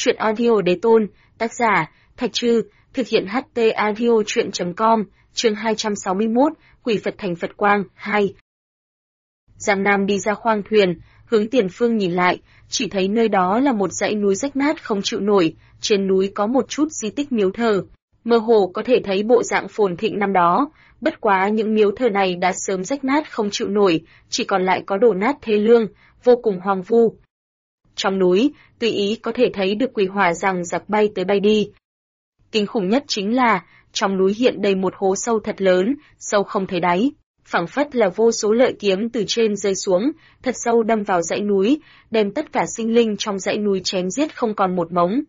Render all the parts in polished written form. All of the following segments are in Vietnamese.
Truyện audio đế tôn, tác giả, Thạch Trư, thực hiện HT audio truyện.com, chương 261, Quỷ Phật thành Phật Quang, 2. Giang Nam đi ra khoang thuyền, hướng tiền phương nhìn lại, chỉ thấy nơi đó là một dãy núi rách nát không chịu nổi, trên núi có một chút di tích miếu thờ. Mơ hồ có thể thấy bộ dạng phồn thịnh năm đó, bất quá những miếu thờ này đã sớm rách nát không chịu nổi, chỉ còn lại có đổ nát thê lương, vô cùng hoang vu. Trong núi, tùy ý có thể thấy được quỷ hỏa rằng giặc bay tới bay đi. Kinh khủng nhất chính là, trong núi hiện đầy một hố sâu thật lớn, sâu không thấy đáy, phảng phất là vô số lợi kiếm từ trên rơi xuống, thật sâu đâm vào dãy núi, đem tất cả sinh linh trong dãy núi chém giết không còn một mống.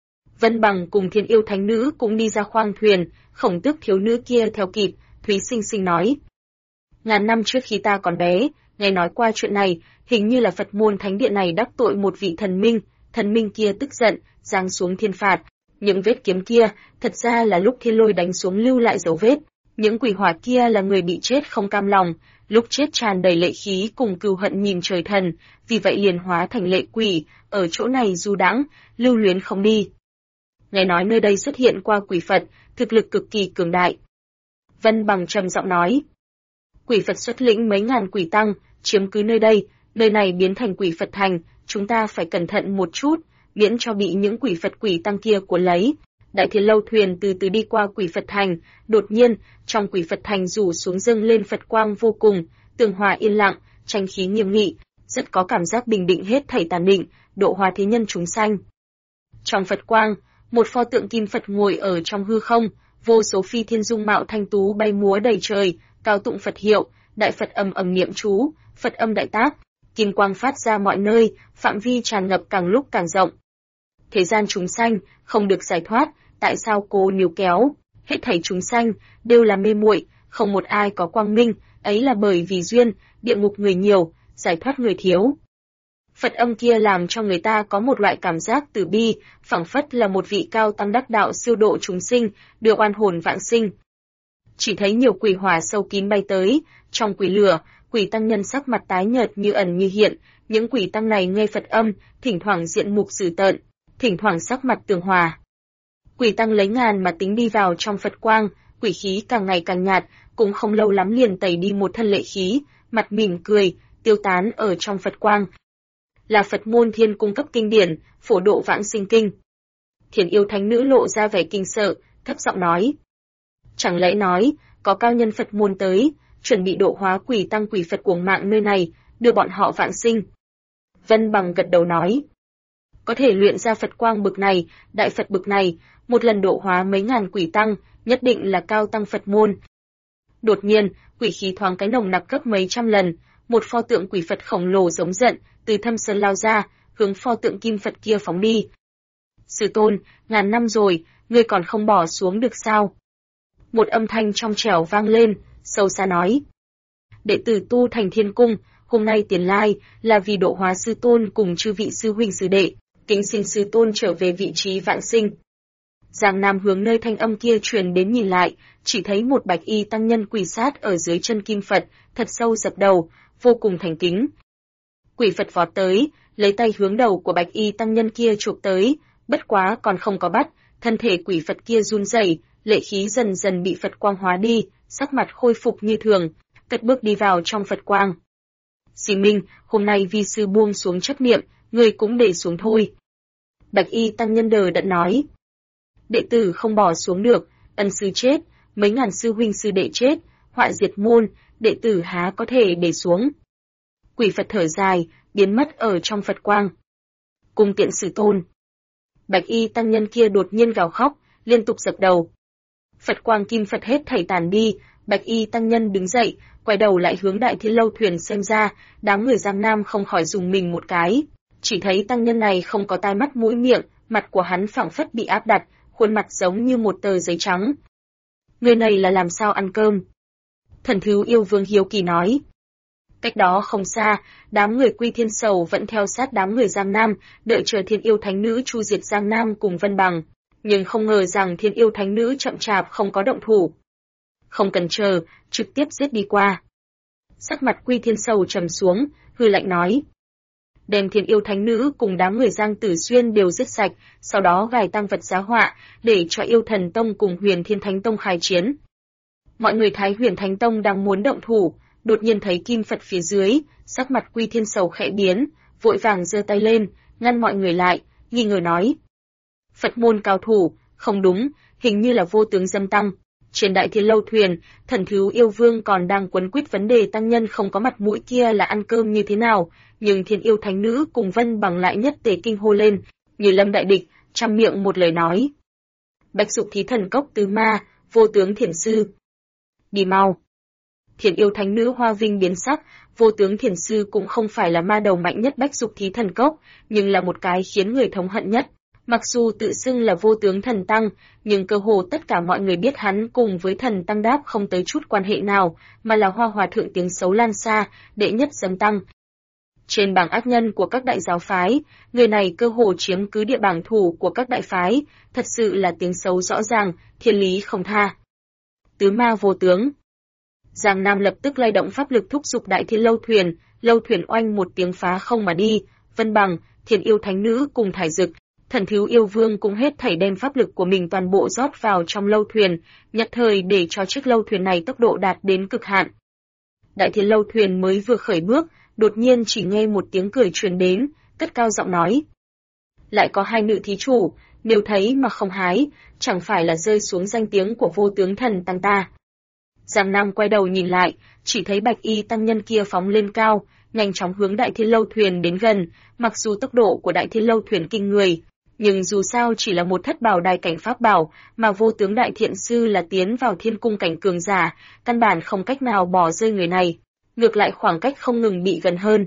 Vân Bằng cùng Thiên Yêu Thánh Nữ cũng đi ra khoang thuyền, Khổng Tước thiếu nữ kia theo kịp, Thúy Sinh Sinh nói. Ngàn năm trước khi ta còn bé, nghe nói qua chuyện này, hình như là Phật môn thánh điện này đắc tội một vị thần minh kia tức giận, giáng xuống thiên phạt. Những vết kiếm kia, thật ra là lúc thiên lôi đánh xuống lưu lại dấu vết. Những quỷ hỏa kia là người bị chết không cam lòng, lúc chết tràn đầy lệ khí cùng cừu hận nhìn trời thần, vì vậy liền hóa thành lệ quỷ, ở chỗ này du đãng, lưu luyến không đi. Nghe nói nơi đây xuất hiện qua quỷ Phật, thực lực cực kỳ cường đại. Vân Bằng trầm giọng nói. Quỷ Phật xuất lĩnh mấy ngàn quỷ tăng, chiếm cứ nơi này biến thành quỷ Phật thành, chúng ta phải cẩn thận một chút, miễn cho bị những quỷ Phật quỷ tăng kia cuốn lấy. Đại Thiên Lâu thuyền từ từ đi qua quỷ Phật thành, đột nhiên, trong quỷ Phật thành rủ xuống dâng lên Phật quang vô cùng, tường hòa yên lặng, tranh khí nghiêm nghị, rất có cảm giác bình định hết thảy tàn định, độ hóa thế nhân chúng sanh. Trong Phật quang, một pho tượng kim Phật ngồi ở trong hư không, vô số phi thiên dung mạo thanh tú bay múa đầy trời, cao tụng Phật hiệu, đại Phật ầm ầm niệm chú, Phật âm đại tác, kim quang phát ra mọi nơi, phạm vi tràn ngập càng lúc càng rộng. Thế gian chúng sanh không được giải thoát, tại sao cô níu kéo? Hết thảy chúng sanh đều là mê muội, không một ai có quang minh, ấy là bởi vì duyên, địa ngục người nhiều, giải thoát người thiếu. Phật âm kia làm cho người ta có một loại cảm giác từ bi, phảng phất là một vị cao tăng đắc đạo siêu độ chúng sinh, đưa oan hồn vãng sinh. Chỉ thấy nhiều quỷ hỏa sâu kín bay tới, trong quỷ lửa, quỷ tăng nhân sắc mặt tái nhợt như ẩn như hiện, những quỷ tăng này nghe Phật âm, thỉnh thoảng diện mục dữ tợn, thỉnh thoảng sắc mặt tường hòa. Quỷ tăng lấy ngàn mà tính đi vào trong Phật quang, quỷ khí càng ngày càng nhạt, cũng không lâu lắm liền tẩy đi một thân lệ khí, mặt mỉm cười, tiêu tán ở trong Phật quang. Là Phật môn thiên cung cấp kinh điển, phổ độ vãng sinh kinh. Thiên Yêu Thánh Nữ lộ ra vẻ kinh sợ, thấp giọng nói. Chẳng lẽ nói, có cao nhân Phật môn tới, chuẩn bị độ hóa quỷ tăng quỷ Phật cuồng mạng nơi này, đưa bọn họ vãng sinh. Vân Bằng gật đầu nói. Có thể luyện ra Phật quang bực này, đại Phật bực này, một lần độ hóa mấy ngàn quỷ tăng, nhất định là cao tăng Phật môn. Đột nhiên, quỷ khí thoáng cái nồng nặc gấp mấy trăm lần, một pho tượng quỷ Phật khổng lồ giống giận, từ thâm sơn lao ra, hướng pho tượng kim Phật kia phóng đi. Sư tôn, ngàn năm rồi, ngươi còn không bỏ xuống được sao? Một âm thanh trong trẻo vang lên, sâu xa nói. Đệ tử tu thành thiên cung, hôm nay tiền lai, là vì độ hóa sư tôn cùng chư vị sư huynh sư đệ, kính xin sư tôn trở về vị trí vãng sinh. Giang Nam hướng nơi thanh âm kia truyền đến nhìn lại, chỉ thấy một bạch y tăng nhân quỳ sát ở dưới chân kim Phật, thật sâu dập đầu, vô cùng thành kính. Quỷ Phật vọt tới, lấy tay hướng đầu của bạch y tăng nhân kia chụp tới, bất quá còn không có bắt, thân thể quỷ Phật kia run rẩy, lệ khí dần dần bị Phật quang hóa đi, sắc mặt khôi phục như thường, cất bước đi vào trong Phật quang. Dì Minh, hôm nay vi sư buông xuống chấp niệm, người cũng để xuống thôi. Bạch y tăng nhân đờ đẫn nói. Đệ tử không bỏ xuống được, ân sư chết, mấy ngàn sư huynh sư đệ chết, họa diệt môn, đệ tử há có thể để xuống. Quỷ Phật thở dài, biến mất ở trong Phật quang. Cung tiện sư tôn. Bạch y tăng nhân kia đột nhiên gào khóc, liên tục dập đầu. Phật quang kim Phật hết thảy tàn đi, bạch y tăng nhân đứng dậy, quay đầu lại hướng Đại Thiên Lâu thuyền xem ra, đám người Giang Nam không khỏi dùng mình một cái. Chỉ thấy tăng nhân này không có tai mắt mũi miệng, mặt của hắn phảng phất bị áp đặt, khuôn mặt giống như một tờ giấy trắng. Người này là làm sao ăn cơm? Thần Thứ Yêu Vương hiếu kỳ nói. Cách đó không xa, đám người Quy Thiên Sầu vẫn theo sát đám người Giang Nam, đợi chờ Thiên Yêu Thánh Nữ chu diệt Giang Nam cùng Vân Bằng. Nhưng không ngờ rằng Thiên Yêu Thánh Nữ chậm chạp không có động thủ. Không cần chờ, trực tiếp giết đi qua. Sắc mặt Quy Thiên Sầu trầm xuống, hư lạnh nói. đem Thiên Yêu Thánh Nữ cùng đám người Giang Tử Xuyên đều giết sạch, sau đó gài tang vật giá họa, để cho Yêu Thần Tông cùng Huyền Thiên Thánh Tông khai chiến. Mọi người Thái Huyền Thánh Tông đang muốn động thủ, đột nhiên thấy Kim Phật phía dưới, sắc mặt Quy Thiên Sầu khẽ biến, vội vàng giơ tay lên, ngăn mọi người lại, nghi ngờ nói: Phật môn cao thủ, không đúng, hình như là vô tướng dâm tăng. Trên Đại Thiên Lâu thuyền, Thần Thú Yêu Vương còn đang quấn quýt vấn đề tăng nhân không có mặt mũi kia là ăn cơm như thế nào, nhưng Thiên Yêu Thánh Nữ cùng Vân Bằng lại nhất tề kinh hô lên, như lâm đại địch, trăm miệng một lời nói: Bạch Dục Thí Thần Cốc tứ ma, vô tướng thiền sư. Đi mau. Thiên Yêu Thánh Nữ hoa vinh biến sắc, vô tướng thiền sư cũng không phải là ma đầu mạnh nhất Bách Dục Thí Thần Cốc, nhưng là một cái khiến người thống hận nhất. Mặc dù tự xưng là vô tướng thần tăng, nhưng cơ hồ tất cả mọi người biết hắn cùng với thần tăng đáp không tới chút quan hệ nào, mà là Hoa Hòa Thượng tiếng xấu lan xa, đệ nhất dâm tăng. Trên bảng ác nhân của các đại giáo phái, người này cơ hồ chiếm cứ địa bảng thủ của các đại phái, thật sự là tiếng xấu rõ ràng, thiên lý không tha. Tứ ma vô tướng. Giang Nam lập tức lay động pháp lực thúc giục Đại Thiên lâu thuyền oanh một tiếng phá không mà đi, Vân Bằng, Thiên Yêu Thánh Nữ cùng Thải Dực, Thần Thú Yêu Vương cũng hết thảy đem pháp lực của mình toàn bộ rót vào trong lâu thuyền, nhất thời để cho chiếc lâu thuyền này tốc độ đạt đến cực hạn. Đại Thiên lâu thuyền mới vừa khởi bước, đột nhiên chỉ nghe một tiếng cười truyền đến, cất cao giọng nói: Lại có hai nữ thí chủ, nếu thấy mà không hái, chẳng phải là rơi xuống danh tiếng của vô tướng thần tăng ta. Giang Nam quay đầu nhìn lại, chỉ thấy bạch y tăng nhân kia phóng lên cao, nhanh chóng hướng Đại Thiên lâu thuyền đến gần, mặc dù tốc độ của Đại Thiên lâu thuyền kinh người, nhưng dù sao chỉ là một thất bảo đài cảnh pháp bảo, mà vô tướng đại thiện sư là tiến vào thiên cung cảnh cường giả, căn bản không cách nào bỏ rơi người này, ngược lại khoảng cách không ngừng bị gần hơn.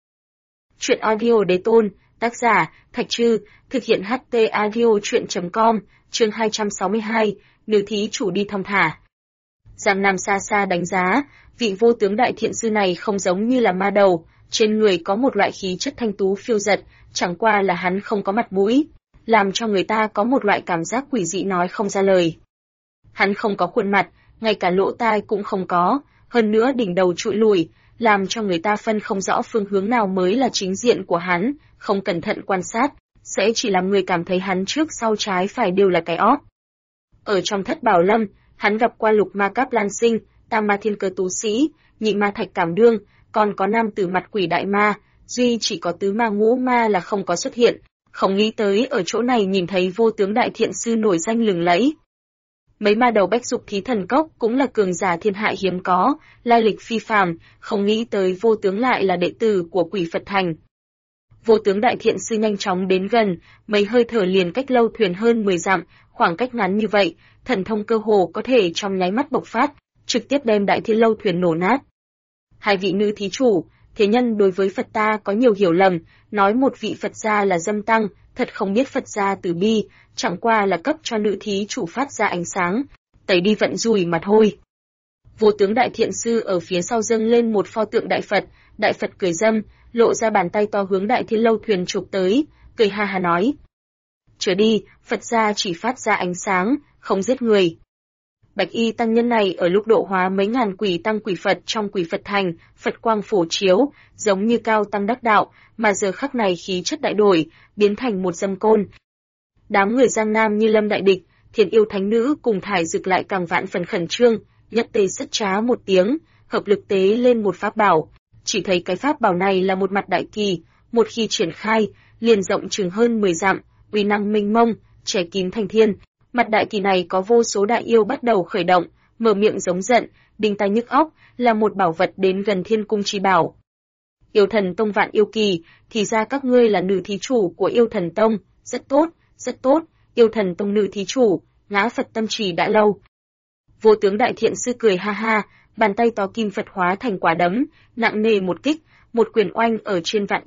Chuyện audio đế tôn, tác giả, Thạch Trư, thực hiện HT audio chuyện.com, chương 262, nữ thí chủ đi thong thả. Giang Nam xa xa đánh giá, vị vô tướng đại thiện sư này không giống như là ma đầu, trên người có một loại khí chất thanh tú phiêu dật, chẳng qua là hắn không có mặt mũi, làm cho người ta có một loại cảm giác quỷ dị nói không ra lời. Hắn không có khuôn mặt, ngay cả lỗ tai cũng không có, hơn nữa đỉnh đầu trụi lùi, làm cho người ta phân không rõ phương hướng nào mới là chính diện của hắn, không cẩn thận quan sát, sẽ chỉ làm người cảm thấy hắn trước sau trái phải đều là cái ót. Ở trong thất bảo lâm, hắn gặp qua lục ma cáp lan sinh, tam ma thiên cơ tú sĩ, nhị ma thạch cảm đương, còn có nam tử mặt quỷ đại ma, duy chỉ có tứ ma ngũ ma là không có xuất hiện, không nghĩ tới ở chỗ này nhìn thấy vô tướng đại thiện sư nổi danh lừng lẫy. Mấy ma đầu Bách Dục Thí Thần Cốc cũng là cường giả thiên hạ hiếm có, lai lịch phi phàm, không nghĩ tới vô tướng lại là đệ tử của Quỷ Phật Thành. Vô tướng đại thiện sư nhanh chóng đến gần, mấy hơi thở liền cách lâu thuyền hơn 10 dặm, khoảng cách ngắn như vậy, thần thông cơ hồ có thể trong nháy mắt bộc phát, trực tiếp đem Đại Thiên lâu thuyền nổ nát. Hai vị nữ thí chủ, thế nhân đối với Phật ta có nhiều hiểu lầm, nói một vị Phật gia là dâm tăng, thật không biết Phật gia từ bi, chẳng qua là cấp cho nữ thí chủ phát ra ánh sáng, tẩy đi vận rủi mà thôi. Vô tướng đại thiện sư ở phía sau dâng lên một pho tượng Đại Phật cười dâm, lộ ra bàn tay to hướng Đại Thiên lâu thuyền chụp tới, cười ha ha nói: Trở đi, Phật gia chỉ phát ra ánh sáng, không giết người. Bạch y tăng nhân này ở lúc độ hóa mấy ngàn quỷ tăng quỷ Phật trong Quỷ Phật Thành, Phật quang phổ chiếu, giống như cao tăng đắc đạo, mà giờ khắc này khí chất đại đổi, biến thành một dâm côn. Đám người Giang Nam như lâm đại địch, Thiên Yêu Thánh Nữ cùng Thải Dực lại càng vạn phần khẩn trương, nhất tề sất trá một tiếng, hợp lực tế lên một pháp bảo. Chỉ thấy cái pháp bảo này là một mặt đại kỳ, một khi triển khai, liền rộng chừng hơn 10 dặm, uy năng mênh mông, che kín thành thiên. Mặt đại kỳ này có vô số đại yêu bắt đầu khởi động, mở miệng giống giận, đinh tai nhức óc, là một bảo vật đến gần thiên cung chi bảo. Yêu Thần Tông vạn yêu kỳ, thì ra các ngươi là nữ thí chủ của Yêu Thần Tông, rất tốt, rất tốt, Yêu Thần Tông nữ thí chủ, ngã Phật tâm trì đã lâu. Vô tướng đại thiện sư cười ha ha, bàn tay to kim Phật hóa thành quả đấm, nặng nề một kích, một quyền oanh ở trên vạn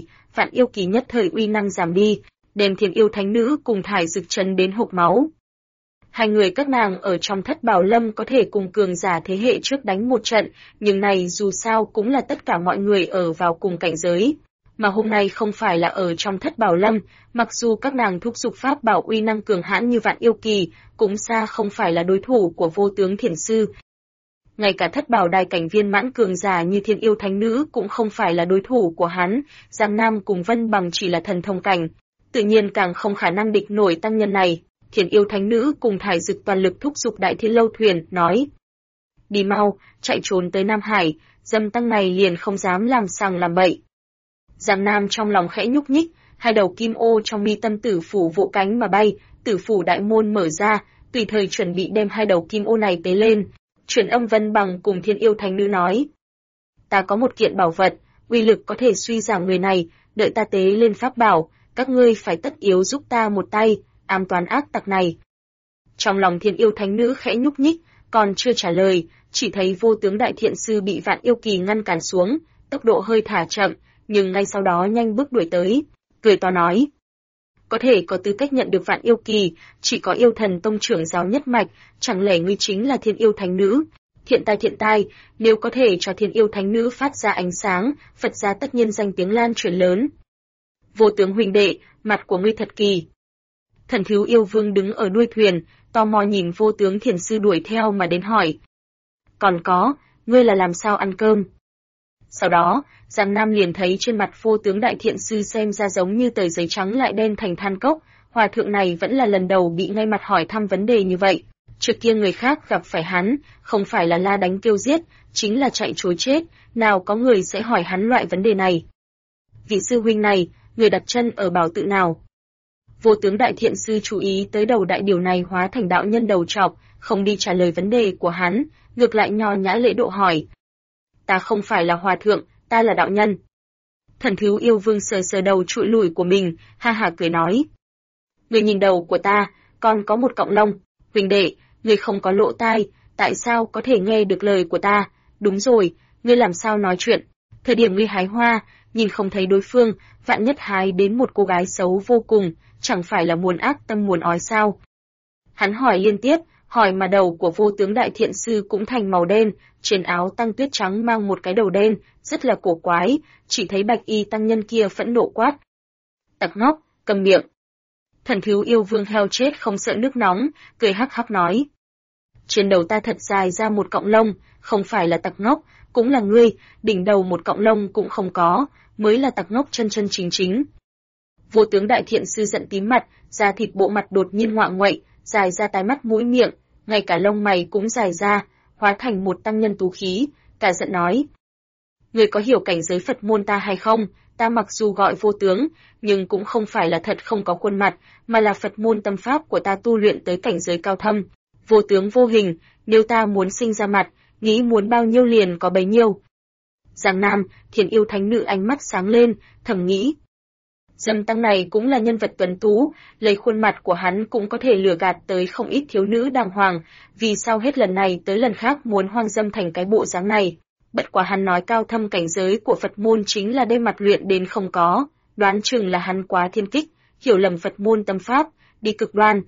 yêu kỳ nhất thời uy năng giảm đi, đem Thiên Yêu Thánh Nữ cùng Thải Dực chấn đến hộc máu. Hai người các nàng ở trong thất bảo lâm có thể cùng cường giả thế hệ trước đánh một trận, nhưng này dù sao cũng là tất cả mọi người ở vào cùng cảnh giới. Mà hôm nay không phải là ở trong thất bảo lâm, mặc dù các nàng thúc giục pháp bảo uy năng cường hãn như vạn yêu kỳ, cũng xa không phải là đối thủ của vô tướng thiền sư. ngay cả thất bảo đài cảnh viên mãn cường giả như Thiên Yêu Thánh Nữ cũng không phải là đối thủ của hắn, Giang Nam cùng Vân Bằng chỉ là thần thông cảnh, tự nhiên càng không khả năng địch nổi tăng nhân này. Thiên Yêu Thánh Nữ cùng Thải Dực toàn lực thúc giục Đại Thiên Lâu thuyền, nói: đi mau, chạy trốn tới Nam Hải, dâm tăng này liền không dám làm sằng làm bậy. Giang Nam trong lòng khẽ nhúc nhích, hai đầu kim ô trong mi tâm tử phủ vỗ cánh mà bay, tử phủ đại môn mở ra, tùy thời chuẩn bị đem hai đầu kim ô này tế lên. Truyền âm Vân Bằng cùng Thiên Yêu Thánh Nữ nói: ta có một kiện bảo vật, uy lực có thể suy giảm người này, đợi ta tế lên pháp bảo, các ngươi phải tất yếu giúp ta một tay, ám toán ác tặc này. Trong lòng Thiên Yêu Thánh Nữ khẽ nhúc nhích, còn chưa trả lời, chỉ thấy Vô Tướng Đại Thiện Sư bị Vạn Yêu Kỳ ngăn cản xuống, tốc độ hơi thả chậm, nhưng ngay sau đó nhanh bước đuổi tới, cười to nói: có thể có tư cách nhận được Vạn Yêu Kỳ, chỉ có Yêu Thần Tông trưởng giáo nhất mạch, chẳng lẽ ngươi chính là Thiên Yêu Thánh Nữ? Thiện tai, nếu có thể cho Thiên Yêu Thánh Nữ phát ra ánh sáng, Phật gia tất nhiên danh tiếng lan truyền lớn. Vô Tướng huynh đệ, mặt của ngươi thật kỳ. Thần Thiếu Yêu Vương đứng ở đuôi thuyền, tò mò nhìn Vô Tướng Thiền Sư đuổi theo mà đến hỏi: còn có, ngươi là làm sao ăn cơm? Sau đó, Giang Nam liền thấy trên mặt Vô Tướng Đại Thiện Sư xem ra giống như tờ giấy trắng lại đen thành than cốc, hòa thượng này vẫn là lần đầu bị ngay mặt hỏi thăm vấn đề như vậy. Trước kia người khác gặp phải hắn, không phải là la đánh kêu giết, chính là chạy trối chết, nào có người sẽ hỏi hắn loại vấn đề này. Vị sư huynh này, người đặt chân ở bảo tự nào? Vô Tướng Đại Thiện Sư chú ý tới đầu đại điều này hóa thành đạo nhân đầu trọc, không đi trả lời vấn đề của hắn, ngược lại nho nhã lễ độ hỏi: ta không phải là hòa thượng, ta là đạo nhân. Thần Thiếu Yêu Vương sờ sờ đầu trụi lùi của mình, ha ha cười nói: người nhìn đầu của ta, còn có một cọng lông, huynh đệ, người không có lỗ tai, tại sao có thể nghe được lời của ta? Đúng rồi, ngươi làm sao nói chuyện? Thời điểm ngươi hái hoa, nhìn không thấy đối phương, vạn nhất hái đến một cô gái xấu vô cùng, chẳng phải là muốn ác tâm muốn ói sao? Hắn hỏi liên tiếp, hỏi mà đầu của Vô Tướng Đại Thiện Sư cũng thành màu đen, trên áo tăng tuyết trắng mang một cái đầu đen, rất là cổ quái, chỉ thấy bạch y tăng nhân kia phẫn nộ quát: tặc ngốc, cầm miệng. Thần Thiếu Yêu Vương heo chết không sợ nước nóng, cười hắc hắc nói: trên đầu ta thật dài ra một cọng lông, không phải là tặc ngốc, cũng là ngươi, đỉnh đầu một cọng lông cũng không có, mới là tặc ngốc chân chân chính chính. Vô Tướng Đại Thiện Sư giận tím mặt, da thịt bộ mặt đột nhiên ngoạng nguậy, dài ra tai mắt mũi miệng, ngay cả lông mày cũng dài ra, hóa thành một tăng nhân tú khí, cả giận nói: người có hiểu cảnh giới Phật môn ta hay không? Ta mặc dù gọi vô tướng, nhưng cũng không phải là thật không có khuôn mặt, mà là Phật môn tâm pháp của ta tu luyện tới cảnh giới cao thâm. Vô tướng vô hình, nếu ta muốn sinh ra mặt, nghĩ muốn bao nhiêu liền có bấy nhiêu. Giang Nam, Thiên Yêu Thánh Nữ ánh mắt sáng lên, thầm nghĩ: dâm tăng này cũng là nhân vật tuấn tú, lấy khuôn mặt của hắn cũng có thể lừa gạt tới không ít thiếu nữ đàng hoàng, vì sao hết lần này tới lần khác muốn hoang dâm thành cái bộ dáng này? Bất quá hắn nói cao thâm cảnh giới của Phật môn chính là đem mặt luyện đến không có, đoán chừng là hắn quá thiên kích, hiểu lầm Phật môn tâm pháp, đi cực đoan.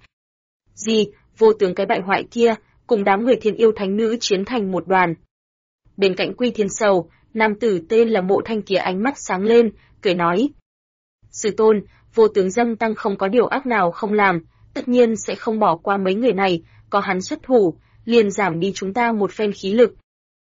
Gì, Vô Tướng cái bại hoại kia, cùng đám người Thiên Yêu Thánh Nữ chiến thành một đoàn. Bên cạnh Quy Thiên Sầu, nam tử tên là Mộ Thanh kia ánh mắt sáng lên, cười nói: sư tôn, Vô Tướng dâm tăng không có điều ác nào không làm, tất nhiên sẽ không bỏ qua mấy người này, có hắn xuất thủ, liền giảm đi chúng ta một phen khí lực.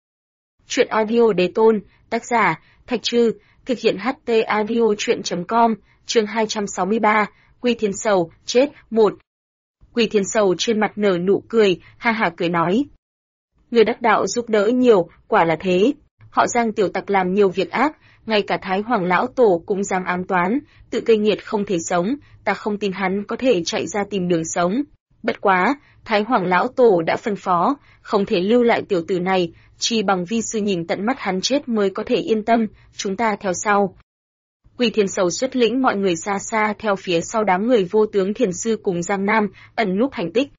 Chuyện audio Đế Tôn, tác giả, Thạch Trư, thực hiện HT audio chuyện.com, chương 263, Quy Thiên Sầu, chết, 1. Quy Thiên Sầu trên mặt nở nụ cười, ha ha cười nói: người đắc đạo giúp đỡ nhiều, quả là thế. Họ Giang tiểu tặc làm nhiều việc ác, ngay cả Thái Hoàng lão tổ cũng dám ám toán, tự gây nghiệt không thể sống, ta không tin hắn có thể chạy ra tìm đường sống. Bất quá, Thái Hoàng lão tổ đã phân phó, không thể lưu lại tiểu tử này, chỉ bằng vi sư nhìn tận mắt hắn chết mới có thể yên tâm, chúng ta theo sau. Quy Thiên Sầu xuất lĩnh mọi người xa xa theo phía sau đám người Vô Tướng Thiền Sư cùng Giang Nam, ẩn núp hành tích.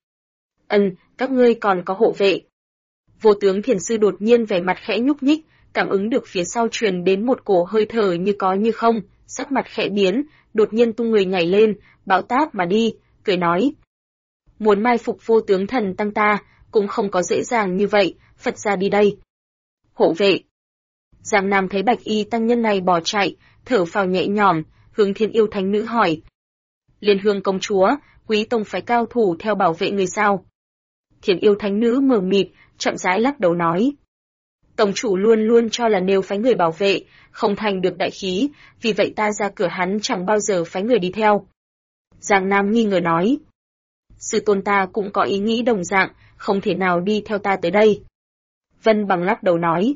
Các ngươi còn có hộ vệ. Vô Tướng Thiền Sư đột nhiên vẻ mặt khẽ nhúc nhích, cảm ứng được phía sau truyền đến một cổ hơi thở như có như không, sắc mặt khẽ biến, đột nhiên tung người nhảy lên, bão táp mà đi, cười nói: muốn mai phục Vô Tướng thần tăng ta, cũng không có dễ dàng như vậy, Phật ra đi đây. Hộ vệ. Giang Nam thấy bạch y tăng nhân này bỏ chạy, thở phào nhẹ nhõm, hướng Thiên Yêu Thánh Nữ hỏi: Liên Hương công chúa, quý tông phái cao thủ theo bảo vệ người sao? Thiên Yêu Thánh Nữ mờ mịt, chậm rãi lắc đầu nói. Tổng chủ luôn luôn cho là nếu phái người bảo vệ, không thành được đại khí, vì vậy ta ra cửa hắn chẳng bao giờ phái người đi theo. Giang Nam nghi ngờ nói. Sư tôn ta cũng có ý nghĩ đồng dạng, không thể nào đi theo ta tới đây. Vân Bằng lắc đầu nói.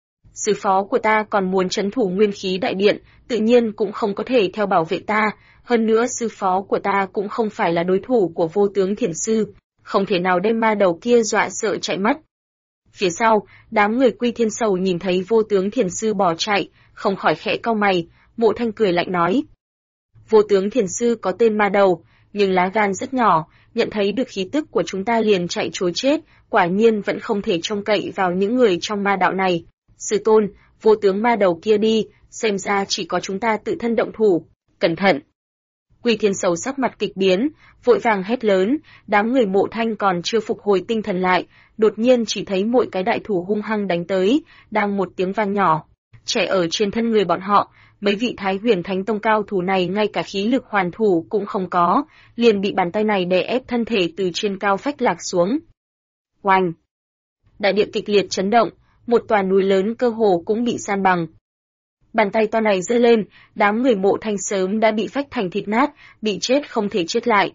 Sư phó của ta còn muốn trấn thủ nguyên khí đại điện, tự nhiên cũng không có thể theo bảo vệ ta, hơn nữa sư phó của ta cũng không phải là đối thủ của vô tướng thiền sư, không thể nào đem ma đầu kia dọa sợ chạy mất. Phía sau, đám người Quy Thiên Sầu nhìn thấy vô tướng thiền sư bỏ chạy, không khỏi khẽ cau mày, Mộ Thanh cười lạnh nói. Vô tướng thiền sư có tên ma đầu, nhưng lá gan rất nhỏ, nhận thấy được khí tức của chúng ta liền chạy trối chết, quả nhiên vẫn không thể trông cậy vào những người trong ma đạo này. Sư tôn, vô tướng ma đầu kia đi, xem ra chỉ có chúng ta tự thân động thủ, cẩn thận. Quy Thiên Sầu sắc mặt kịch biến, vội vàng hét lớn, đám người Mộ Thanh còn chưa phục hồi tinh thần lại, đột nhiên chỉ thấy mỗi cái đại thủ hung hăng đánh tới, đang một tiếng vang nhỏ, trẻ ở trên thân người bọn họ, mấy vị Thái Huyền Thánh Tông cao thủ này ngay cả khí lực hoàn thủ cũng không có, liền bị bàn tay này đè ép thân thể từ trên cao phách lạc xuống. Oanh! Đại địa kịch liệt chấn động, một tòa núi lớn cơ hồ cũng bị san bằng. Bàn tay to này giơ lên, đám người Mộ Thanh sớm đã bị phách thành thịt nát, bị chết không thể chết lại.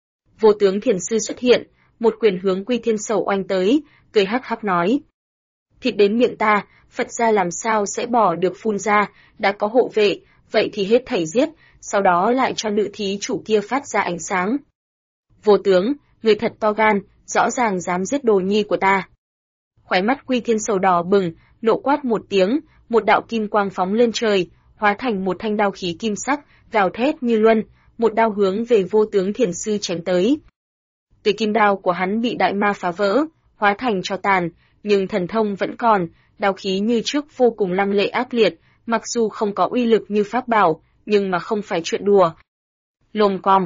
Vô tướng thiền sư xuất hiện, một quyền hướng Quy Thiên Sầu oanh tới, cười hắc hắc nói. Thịt đến miệng ta, Phật gia làm sao sẽ bỏ được phun ra, đã có hộ vệ, vậy thì hết thảy giết, sau đó lại cho nữ thí chủ kia phát ra ánh sáng. Vô tướng, người thật to gan, rõ ràng dám giết đồ nhi của ta. Khóe mắt Quy Thiên Sầu đỏ bừng, nộ quát một tiếng, một đạo kim quang phóng lên trời, hóa thành một thanh đao khí kim sắc, gào thét như luân, một đao hướng về vô tướng thiền sư chém tới. Tuy kim đao của hắn bị đại ma phá vỡ, hóa thành tro tàn, nhưng thần thông vẫn còn, đao khí như trước vô cùng lăng lệ ác liệt, mặc dù không có uy lực như pháp bảo, nhưng mà không phải chuyện đùa. Lồm còm.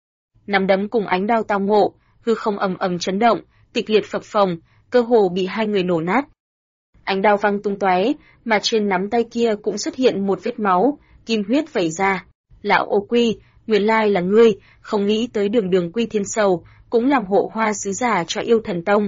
Nắm đấm cùng ánh đao tao ngộ, hư không ầm ầm chấn động, kịch liệt phập phồng, cơ hồ bị hai người nổ nát. Ánh đao văng tung tóe, mà trên nắm tay kia cũng xuất hiện một vết máu, kim huyết vẩy ra. Lão Ô Quy, nguyên lai là ngươi, không nghĩ tới đường Quy Thiên Sầu, cũng làm hộ hoa sứ giả cho Yêu Thần Tông.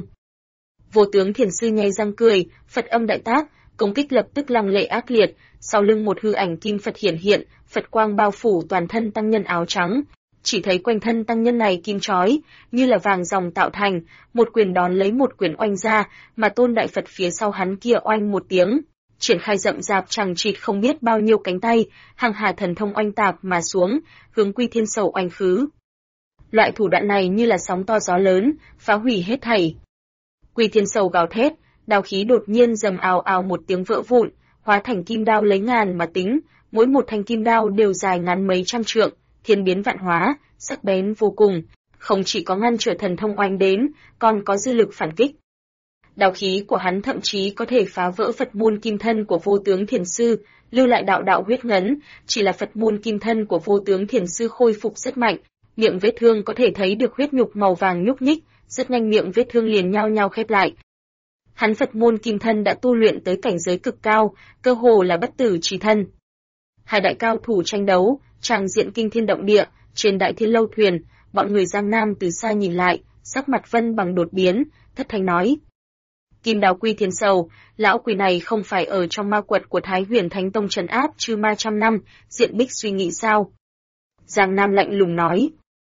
Vô tướng thiền sư nhay răng cười, Phật âm đại tác, công kích lập tức lăng lệ ác liệt, sau lưng một hư ảnh kim Phật hiển hiện, Phật quang bao phủ toàn thân tăng nhân áo trắng. Chỉ thấy quanh thân tăng nhân này kim chói, như là vàng ròng tạo thành, một quyền đón lấy một quyền oanh ra, mà tôn đại Phật phía sau hắn kia oanh một tiếng, triển khai rậm rạp chằng chịt không biết bao nhiêu cánh tay, hằng hà thần thông oanh tạp mà xuống, hướng Quy Thiên Sầu oanh khứ. Loại thủ đoạn này như là sóng to gió lớn, phá hủy hết thảy. Quy Thiên Sầu gào thét, đao khí đột nhiên rầm ào ào một tiếng vỡ vụn, hóa thành kim đao lấy ngàn mà tính, mỗi một thanh kim đao đều dài ngắn mấy trăm trượng, thiên biến vạn hóa, sắc bén vô cùng, không chỉ có ngăn trở thần thông oanh đến, còn có dư lực phản kích. Đao khí của hắn thậm chí có thể phá vỡ Phật môn kim thân của vô tướng thiền sư, lưu lại đạo đạo huyết ngấn, chỉ là Phật môn kim thân của vô tướng thiền sư khôi phục rất mạnh, miệng vết thương có thể thấy được huyết nhục màu vàng nhúc nhích, rất nhanh miệng vết thương liền nhao nhao khép lại. Hắn Phật môn kim thân đã tu luyện tới cảnh giới cực cao, cơ hồ là bất tử chí thân. Hai đại cao thủ tranh đấu, tràng diện kinh thiên động địa, trên đại thiên lâu thuyền, bọn người Giang Nam từ xa nhìn lại, sắc mặt Vân Bằng đột biến, thất thanh nói. Kim đào Quy Thiên Sầu, lão quỷ này không phải ở trong ma quật của Thái Huyền Thánh Tông trấn áp trừ ma trăm năm, Diện Bích suy nghĩ sao? Giang Nam lạnh lùng nói.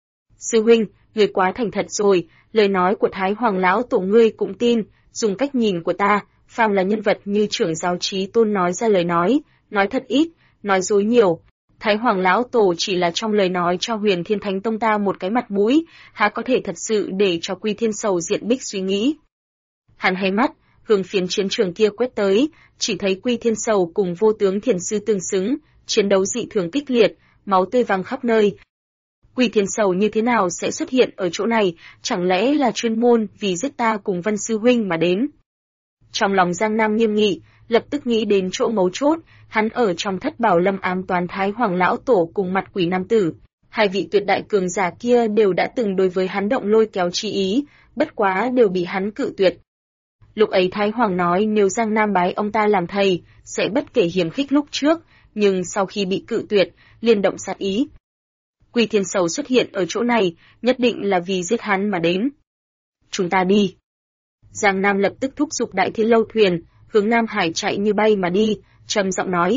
Sư huynh, người quá thành thật rồi, lời nói của Thái Hoàng lão tổ ngươi cũng tin, dùng cách nhìn của ta, phàm là nhân vật như trưởng giáo Chí Tôn nói ra lời nói thật ít, nói dối nhiều. Thái Hoàng lão tổ chỉ là trong lời nói cho Huyền Thiên Thánh Tông ta một cái mặt mũi, há có thể thật sự để cho Quy Thiên Sầu Diện Bích suy nghĩ. Hắn hay mắt, hướng phiến chiến trường kia quét tới, chỉ thấy Quy Thiên Sầu cùng vô tướng thiền sư tương xứng, chiến đấu dị thường kích liệt, máu tươi văng khắp nơi. Quy Thiên Sầu như thế nào sẽ xuất hiện ở chỗ này, chẳng lẽ là chuyên môn vì giết ta cùng Vân Sư Huynh mà đến? Trong lòng Giang Nam nghiêm nghị, lập tức nghĩ đến chỗ mấu chốt, hắn ở trong Thất Bảo Lâm ám toán Thái Hoàng lão tổ cùng Mặt Quỷ nam tử. Hai vị tuyệt đại cường giả kia đều đã từng đối với hắn động lôi kéo chi ý, bất quá đều bị hắn cự tuyệt. Lúc ấy Thái Hoàng nói nếu Giang Nam bái ông ta làm thầy, sẽ bất kể hiểm khích lúc trước, nhưng sau khi bị cự tuyệt, liền động sát ý. Quy Thiên Sầu xuất hiện ở chỗ này, nhất định là vì giết hắn mà đến. Chúng ta đi. Giang Nam lập tức thúc giục đại thiên lâu thuyền, hướng Nam Hải chạy như bay mà đi, trầm giọng nói.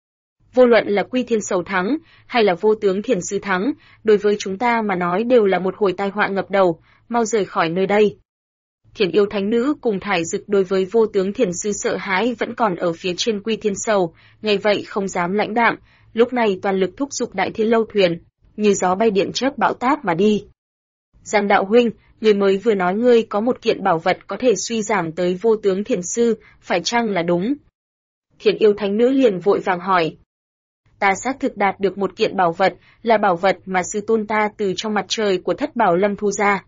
Vô luận là Quy Thiên Sầu thắng, hay là Vô Tướng Thiền Sư thắng, đối với chúng ta mà nói đều là một hồi tai họa ngập đầu, mau rời khỏi nơi đây. Thiền yêu thánh nữ cùng Thải Dực đối với Vô Tướng Thiền Sư sợ hãi vẫn còn ở phía trên Quy Thiên Sầu, nghe vậy không dám lãnh đạm, lúc này toàn lực thúc giục đại thiên lâu thuyền, như gió bay điện chớp bão táp mà đi. Giang đạo huynh, người mới vừa nói ngươi có một kiện bảo vật có thể suy giảm tới Vô Tướng Thiền Sư, phải chăng là đúng? Thiền yêu thánh nữ liền vội vàng hỏi. Ta xác thực đạt được một kiện bảo vật, là bảo vật mà sư tôn ta từ trong mặt trời của Thất Bảo Lâm thu ra.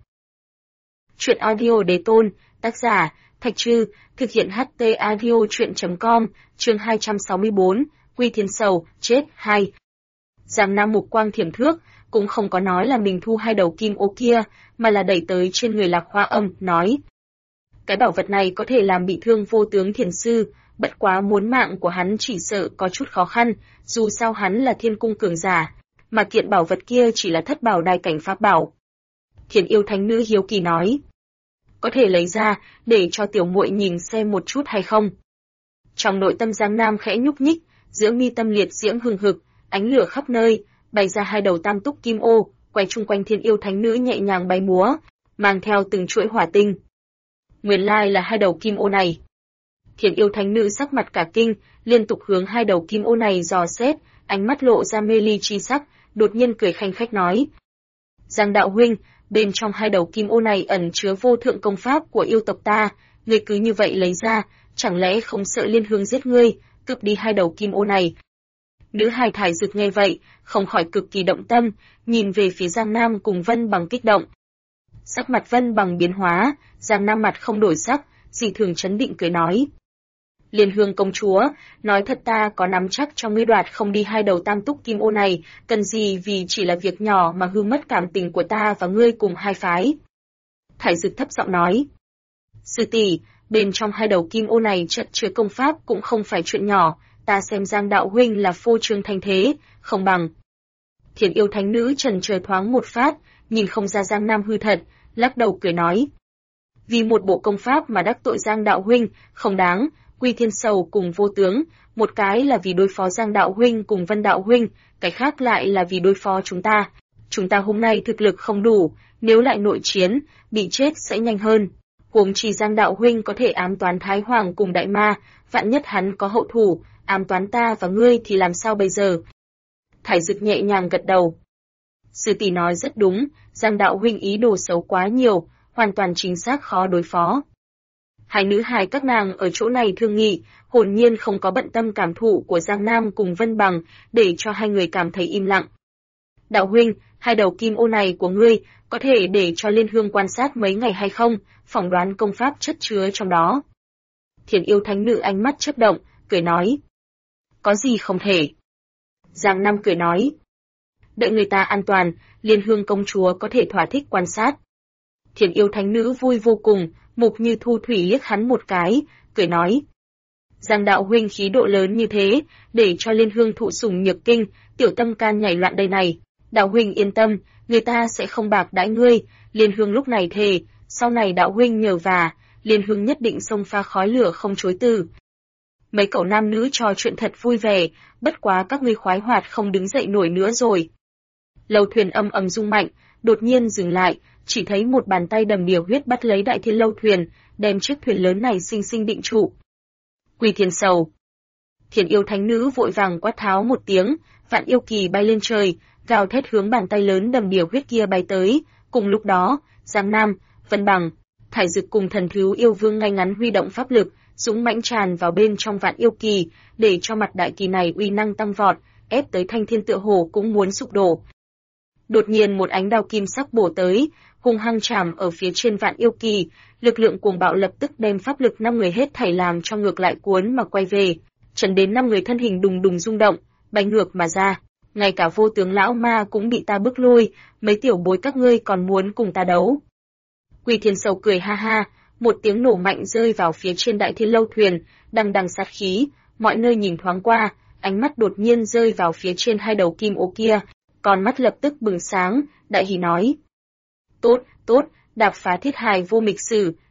Truyện audio đế tôn, tác giả, Thạch Trư, thực hiện HT audio truyện.com, chương 264, Quy Thiên Sầu, chết, 2. Giang Nam mục quang thiểm thước, cũng không có nói là mình thu hai đầu kim ô kia, mà là đẩy tới trên người Lạc Hoa Âm, nói. Cái bảo vật này có thể làm bị thương Vô Tướng Thiền Sư, bất quá muốn mạng của hắn chỉ sợ có chút khó khăn, dù sao hắn là thiên cung cường giả, mà kiện bảo vật kia chỉ là thất bảo đài cảnh pháp bảo. Thiền yêu thánh nữ hiếu kỳ nói. Có thể lấy ra, để cho tiểu muội nhìn xem một chút hay không? Trong nội tâm Giang Nam khẽ nhúc nhích, giữa mi tâm liệt diễm hừng hực, ánh lửa khắp nơi, bày ra hai đầu tam túc kim ô, quay chung quanh thiên yêu thánh nữ nhẹ nhàng bay múa, mang theo từng chuỗi hỏa tinh. Nguyên lai là hai đầu kim ô này. Thiên yêu thánh nữ sắc mặt cả kinh, liên tục hướng hai đầu kim ô này dò xét, ánh mắt lộ ra mê ly chi sắc, đột nhiên cười khanh khách nói. Giang đạo huynh, bên trong hai đầu kim ô này ẩn chứa vô thượng công pháp của yêu tộc ta, ngươi cứ như vậy lấy ra, chẳng lẽ không sợ Liên Hương giết ngươi, cướp đi hai đầu kim ô này? Nữ hài Thải Dực nghe vậy, không khỏi cực kỳ động tâm, nhìn về phía Giang Nam cùng Vân Bằng kích động. Sắc mặt Vân Bằng biến hóa, Giang Nam mặt không đổi sắc, dị thường chấn định cười nói. Liên Hương công chúa, nói thật ta có nắm chắc cho ngươi đoạt không đi hai đầu tam túc kim ô này, cần gì vì chỉ là việc nhỏ mà hư mất cảm tình của ta và ngươi cùng hai phái. Thải Dực thấp giọng nói. Sư tỷ, bên trong hai đầu kim ô này chất chứa công pháp cũng không phải chuyện nhỏ, ta xem Giang đạo huynh là phô trương thanh thế, không bằng. Thiền yêu thánh nữ trần chờ thoáng một phát, nhìn không ra Giang Nam hư thật, lắc đầu cười nói. Vì một bộ công pháp mà đắc tội Giang đạo huynh, không đáng. Quy Thiên Sầu cùng Vô Tướng, một cái là vì đối phó Giang đạo huynh cùng Vân đạo huynh, cái khác lại là vì đối phó chúng ta. Chúng ta hôm nay thực lực không đủ, nếu lại nội chiến, bị chết sẽ nhanh hơn. Huống chi Giang đạo huynh có thể ám toán Thái Hoàng cùng Đại Ma, vạn nhất hắn có hậu thủ, ám toán ta và ngươi thì làm sao bây giờ? Thải Dực nhẹ nhàng gật đầu. Sư tỷ nói rất đúng, Giang đạo huynh ý đồ xấu quá nhiều, hoàn toàn chính xác khó đối phó. Hai nữ hài các nàng ở chỗ này thương nghị, hồn nhiên không có bận tâm cảm thụ của Giang Nam cùng Vân Bằng, để cho hai người cảm thấy im lặng. Đạo huynh, hai đầu kim ô này của ngươi, có thể để cho Liên Hương quan sát mấy ngày hay không, phỏng đoán công pháp chất chứa trong đó. Thiền yêu thánh nữ ánh mắt chớp động, cười nói. Có gì không thể? Giang Nam cười nói. Đợi người ta an toàn, Liên Hương công chúa có thể thỏa thích quan sát. Thiền yêu thánh nữ vui vô cùng, Mục Như Thu Thủy liếc hắn một cái, cười nói. Giang đạo huynh khí độ lớn như thế, để cho Liên Hương thụ sủng nhược kinh, tiểu tâm can nhảy loạn đây này. Đạo huynh yên tâm, người ta sẽ không bạc đãi ngươi, Liên Hương lúc này thề, sau này đạo huynh nhờ vả, Liên Hương nhất định xông pha khói lửa không chối từ. Mấy cậu nam nữ trò chuyện thật vui vẻ, bất quá các ngươi khoái hoạt không đứng dậy nổi nữa rồi. Lầu thuyền âm ầm rung mạnh, đột nhiên dừng lại, chỉ thấy một bàn tay đầm đìa huyết bắt lấy đại thiên lâu thuyền, đem chiếc thuyền lớn này xinh xinh định trụ. Quy Thiên Sầu. Thiền yêu thánh nữ vội vàng quát tháo một tiếng, vạn yêu kỳ bay lên trời, gào thét hướng bàn tay lớn đầm đìa huyết kia bay tới. Cùng lúc đó, Giang Nam, Vân Bằng, Thải Dực cùng thần thú yêu vương ngay ngắn huy động pháp lực, dũng mãnh tràn vào bên trong vạn yêu kỳ, để cho mặt đại kỳ này uy năng tăng vọt, ép tới thanh thiên tựa hồ cũng muốn sụp đổ. Đột nhiên một ánh đao kim sắc bổ tới, hung hăng chạm ở phía trên vạn yêu kỳ, lực lượng cuồng bạo lập tức đem pháp lực 5 người hết thảy làm cho ngược lại cuốn mà quay về, chấn đến 5 người thân hình đùng đùng rung động, bay ngược mà ra. Ngay cả Vô Tướng lão ma cũng bị ta bức lui, mấy tiểu bối các ngươi còn muốn cùng ta đấu. Quy Thiên Sầu cười ha ha, một tiếng nổ mạnh rơi vào phía trên đại thiên lâu thuyền, đằng đằng sát khí, mọi nơi nhìn thoáng qua, ánh mắt đột nhiên rơi vào phía trên hai đầu kim ô kia, con mắt lập tức bừng sáng, đại hỉ nói. Tốt, tốt, đạp phá thiết hài vô mịch sử,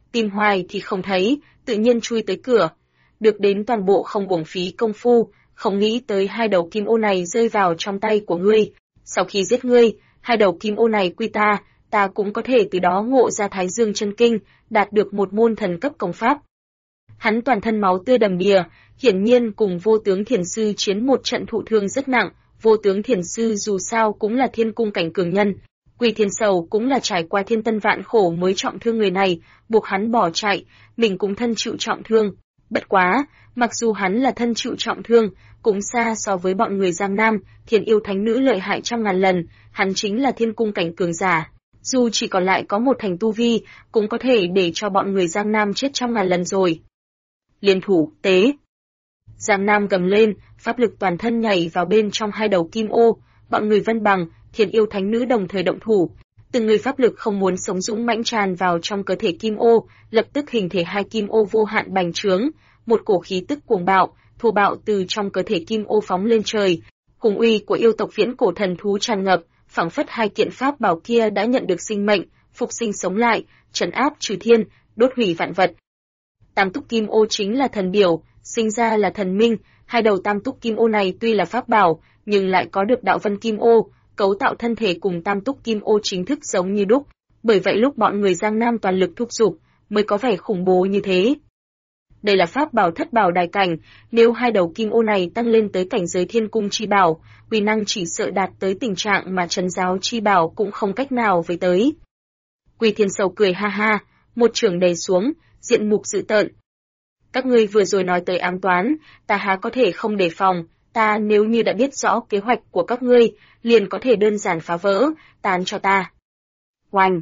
tìm hoài thì không thấy, tự nhiên chui tới cửa. Được đến toàn bộ không uổng phí công phu, không nghĩ tới hai đầu kim ô này rơi vào trong tay của ngươi. Sau khi giết ngươi, hai đầu kim ô này quy ta, ta cũng có thể từ đó ngộ ra Thái Dương chân kinh, đạt được một môn thần cấp công pháp. Hắn toàn thân máu tươi đầm đìa, hiển nhiên cùng vô tướng thiền sư chiến một trận thụ thương rất nặng. Vô tướng thiền sư dù sao cũng là thiên cung cảnh cường nhân, Quỳ Thiên Sầu cũng là trải qua thiên tân vạn khổ mới trọng thương người này, buộc hắn bỏ chạy, mình cũng thân chịu trọng thương. Bất quá, mặc dù hắn là thân chịu trọng thương, cũng xa so với bọn người Giang Nam, Thiên Yêu Thánh Nữ lợi hại trăm ngàn lần, hắn chính là thiên cung cảnh cường giả. Dù chỉ còn lại có một thành tu vi, cũng có thể để cho bọn người Giang Nam chết trăm ngàn lần rồi. Liên thủ, tế. Giang Nam gầm lên, pháp lực toàn thân nhảy vào bên trong hai đầu kim ô, bọn người Vân Bằng, Thiên Yêu Thánh Nữ đồng thời động thủ. Từng người pháp lực không muốn sống dũng mãnh tràn vào trong cơ thể kim ô, lập tức hình thể hai kim ô vô hạn bành trướng, một cổ khí tức cuồng bạo, thô bạo từ trong cơ thể kim ô phóng lên trời. Hùng uy của yêu tộc viễn cổ thần thú tràn ngập, phảng phất hai kiện pháp bảo kia đã nhận được sinh mệnh, phục sinh sống lại, trấn áp trừ thiên, đốt hủy vạn vật. Tam túc kim ô chính là thần biểu, sinh ra là thần minh, hai đầu tam túc kim ô này tuy là pháp bảo, nhưng lại có được đạo vân kim ô, cấu tạo thân thể cùng tam túc kim ô chính thức giống như đúc, bởi vậy lúc bọn người Giang Nam toàn lực thúc giục, mới có vẻ khủng bố như thế. Đây là pháp bảo thất bảo đài cảnh, nếu hai đầu kim ô này tăng lên tới cảnh giới thiên cung chi bảo, uy năng chỉ sợ đạt tới tình trạng mà trấn giáo chi bảo cũng không cách nào với tới. Quỳ Thiên Sầu cười ha ha, một chưởng đè xuống, diện mục dữ tợn. Các ngươi vừa rồi nói tới ám toán, ta há có thể không đề phòng, ta nếu như đã biết rõ kế hoạch của các ngươi, liền có thể đơn giản phá vỡ, tán cho ta. Oanh!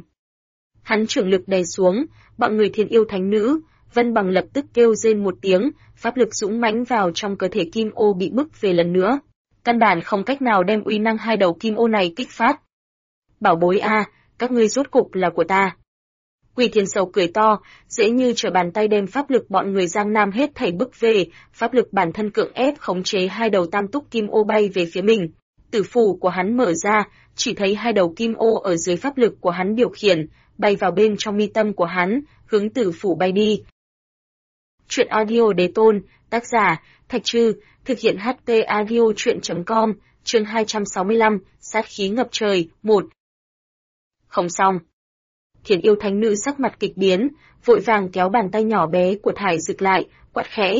Hắn trưởng lực đè xuống, bọn người Thiên Yêu Thánh Nữ, Vân Bằng lập tức kêu rên một tiếng, pháp lực dũng mãnh vào trong cơ thể kim ô bị bức về lần nữa. Căn bản không cách nào đem uy năng hai đầu kim ô này kích phát. Bảo bối a, các ngươi rốt cục là của ta. Quỳ Thiên Sầu cười to, dễ như trở bàn tay đem pháp lực bọn người Giang Nam hết thảy bức về, pháp lực bản thân cưỡng ép khống chế hai đầu tam túc kim ô bay về phía mình. Tử phủ của hắn mở ra, chỉ thấy hai đầu kim ô ở dưới pháp lực của hắn điều khiển, bay vào bên trong mi tâm của hắn, hướng tử phủ bay đi. Truyện audio đế tôn, tác giả, Thạch Trư, thực hiện HT audio truyện.com, chương 265, sát khí ngập trời, 1. Không xong. Thiên Yêu Thánh Nữ sắc mặt kịch biến, vội vàng kéo bàn tay nhỏ bé của Thải Dực lại, quát khẽ.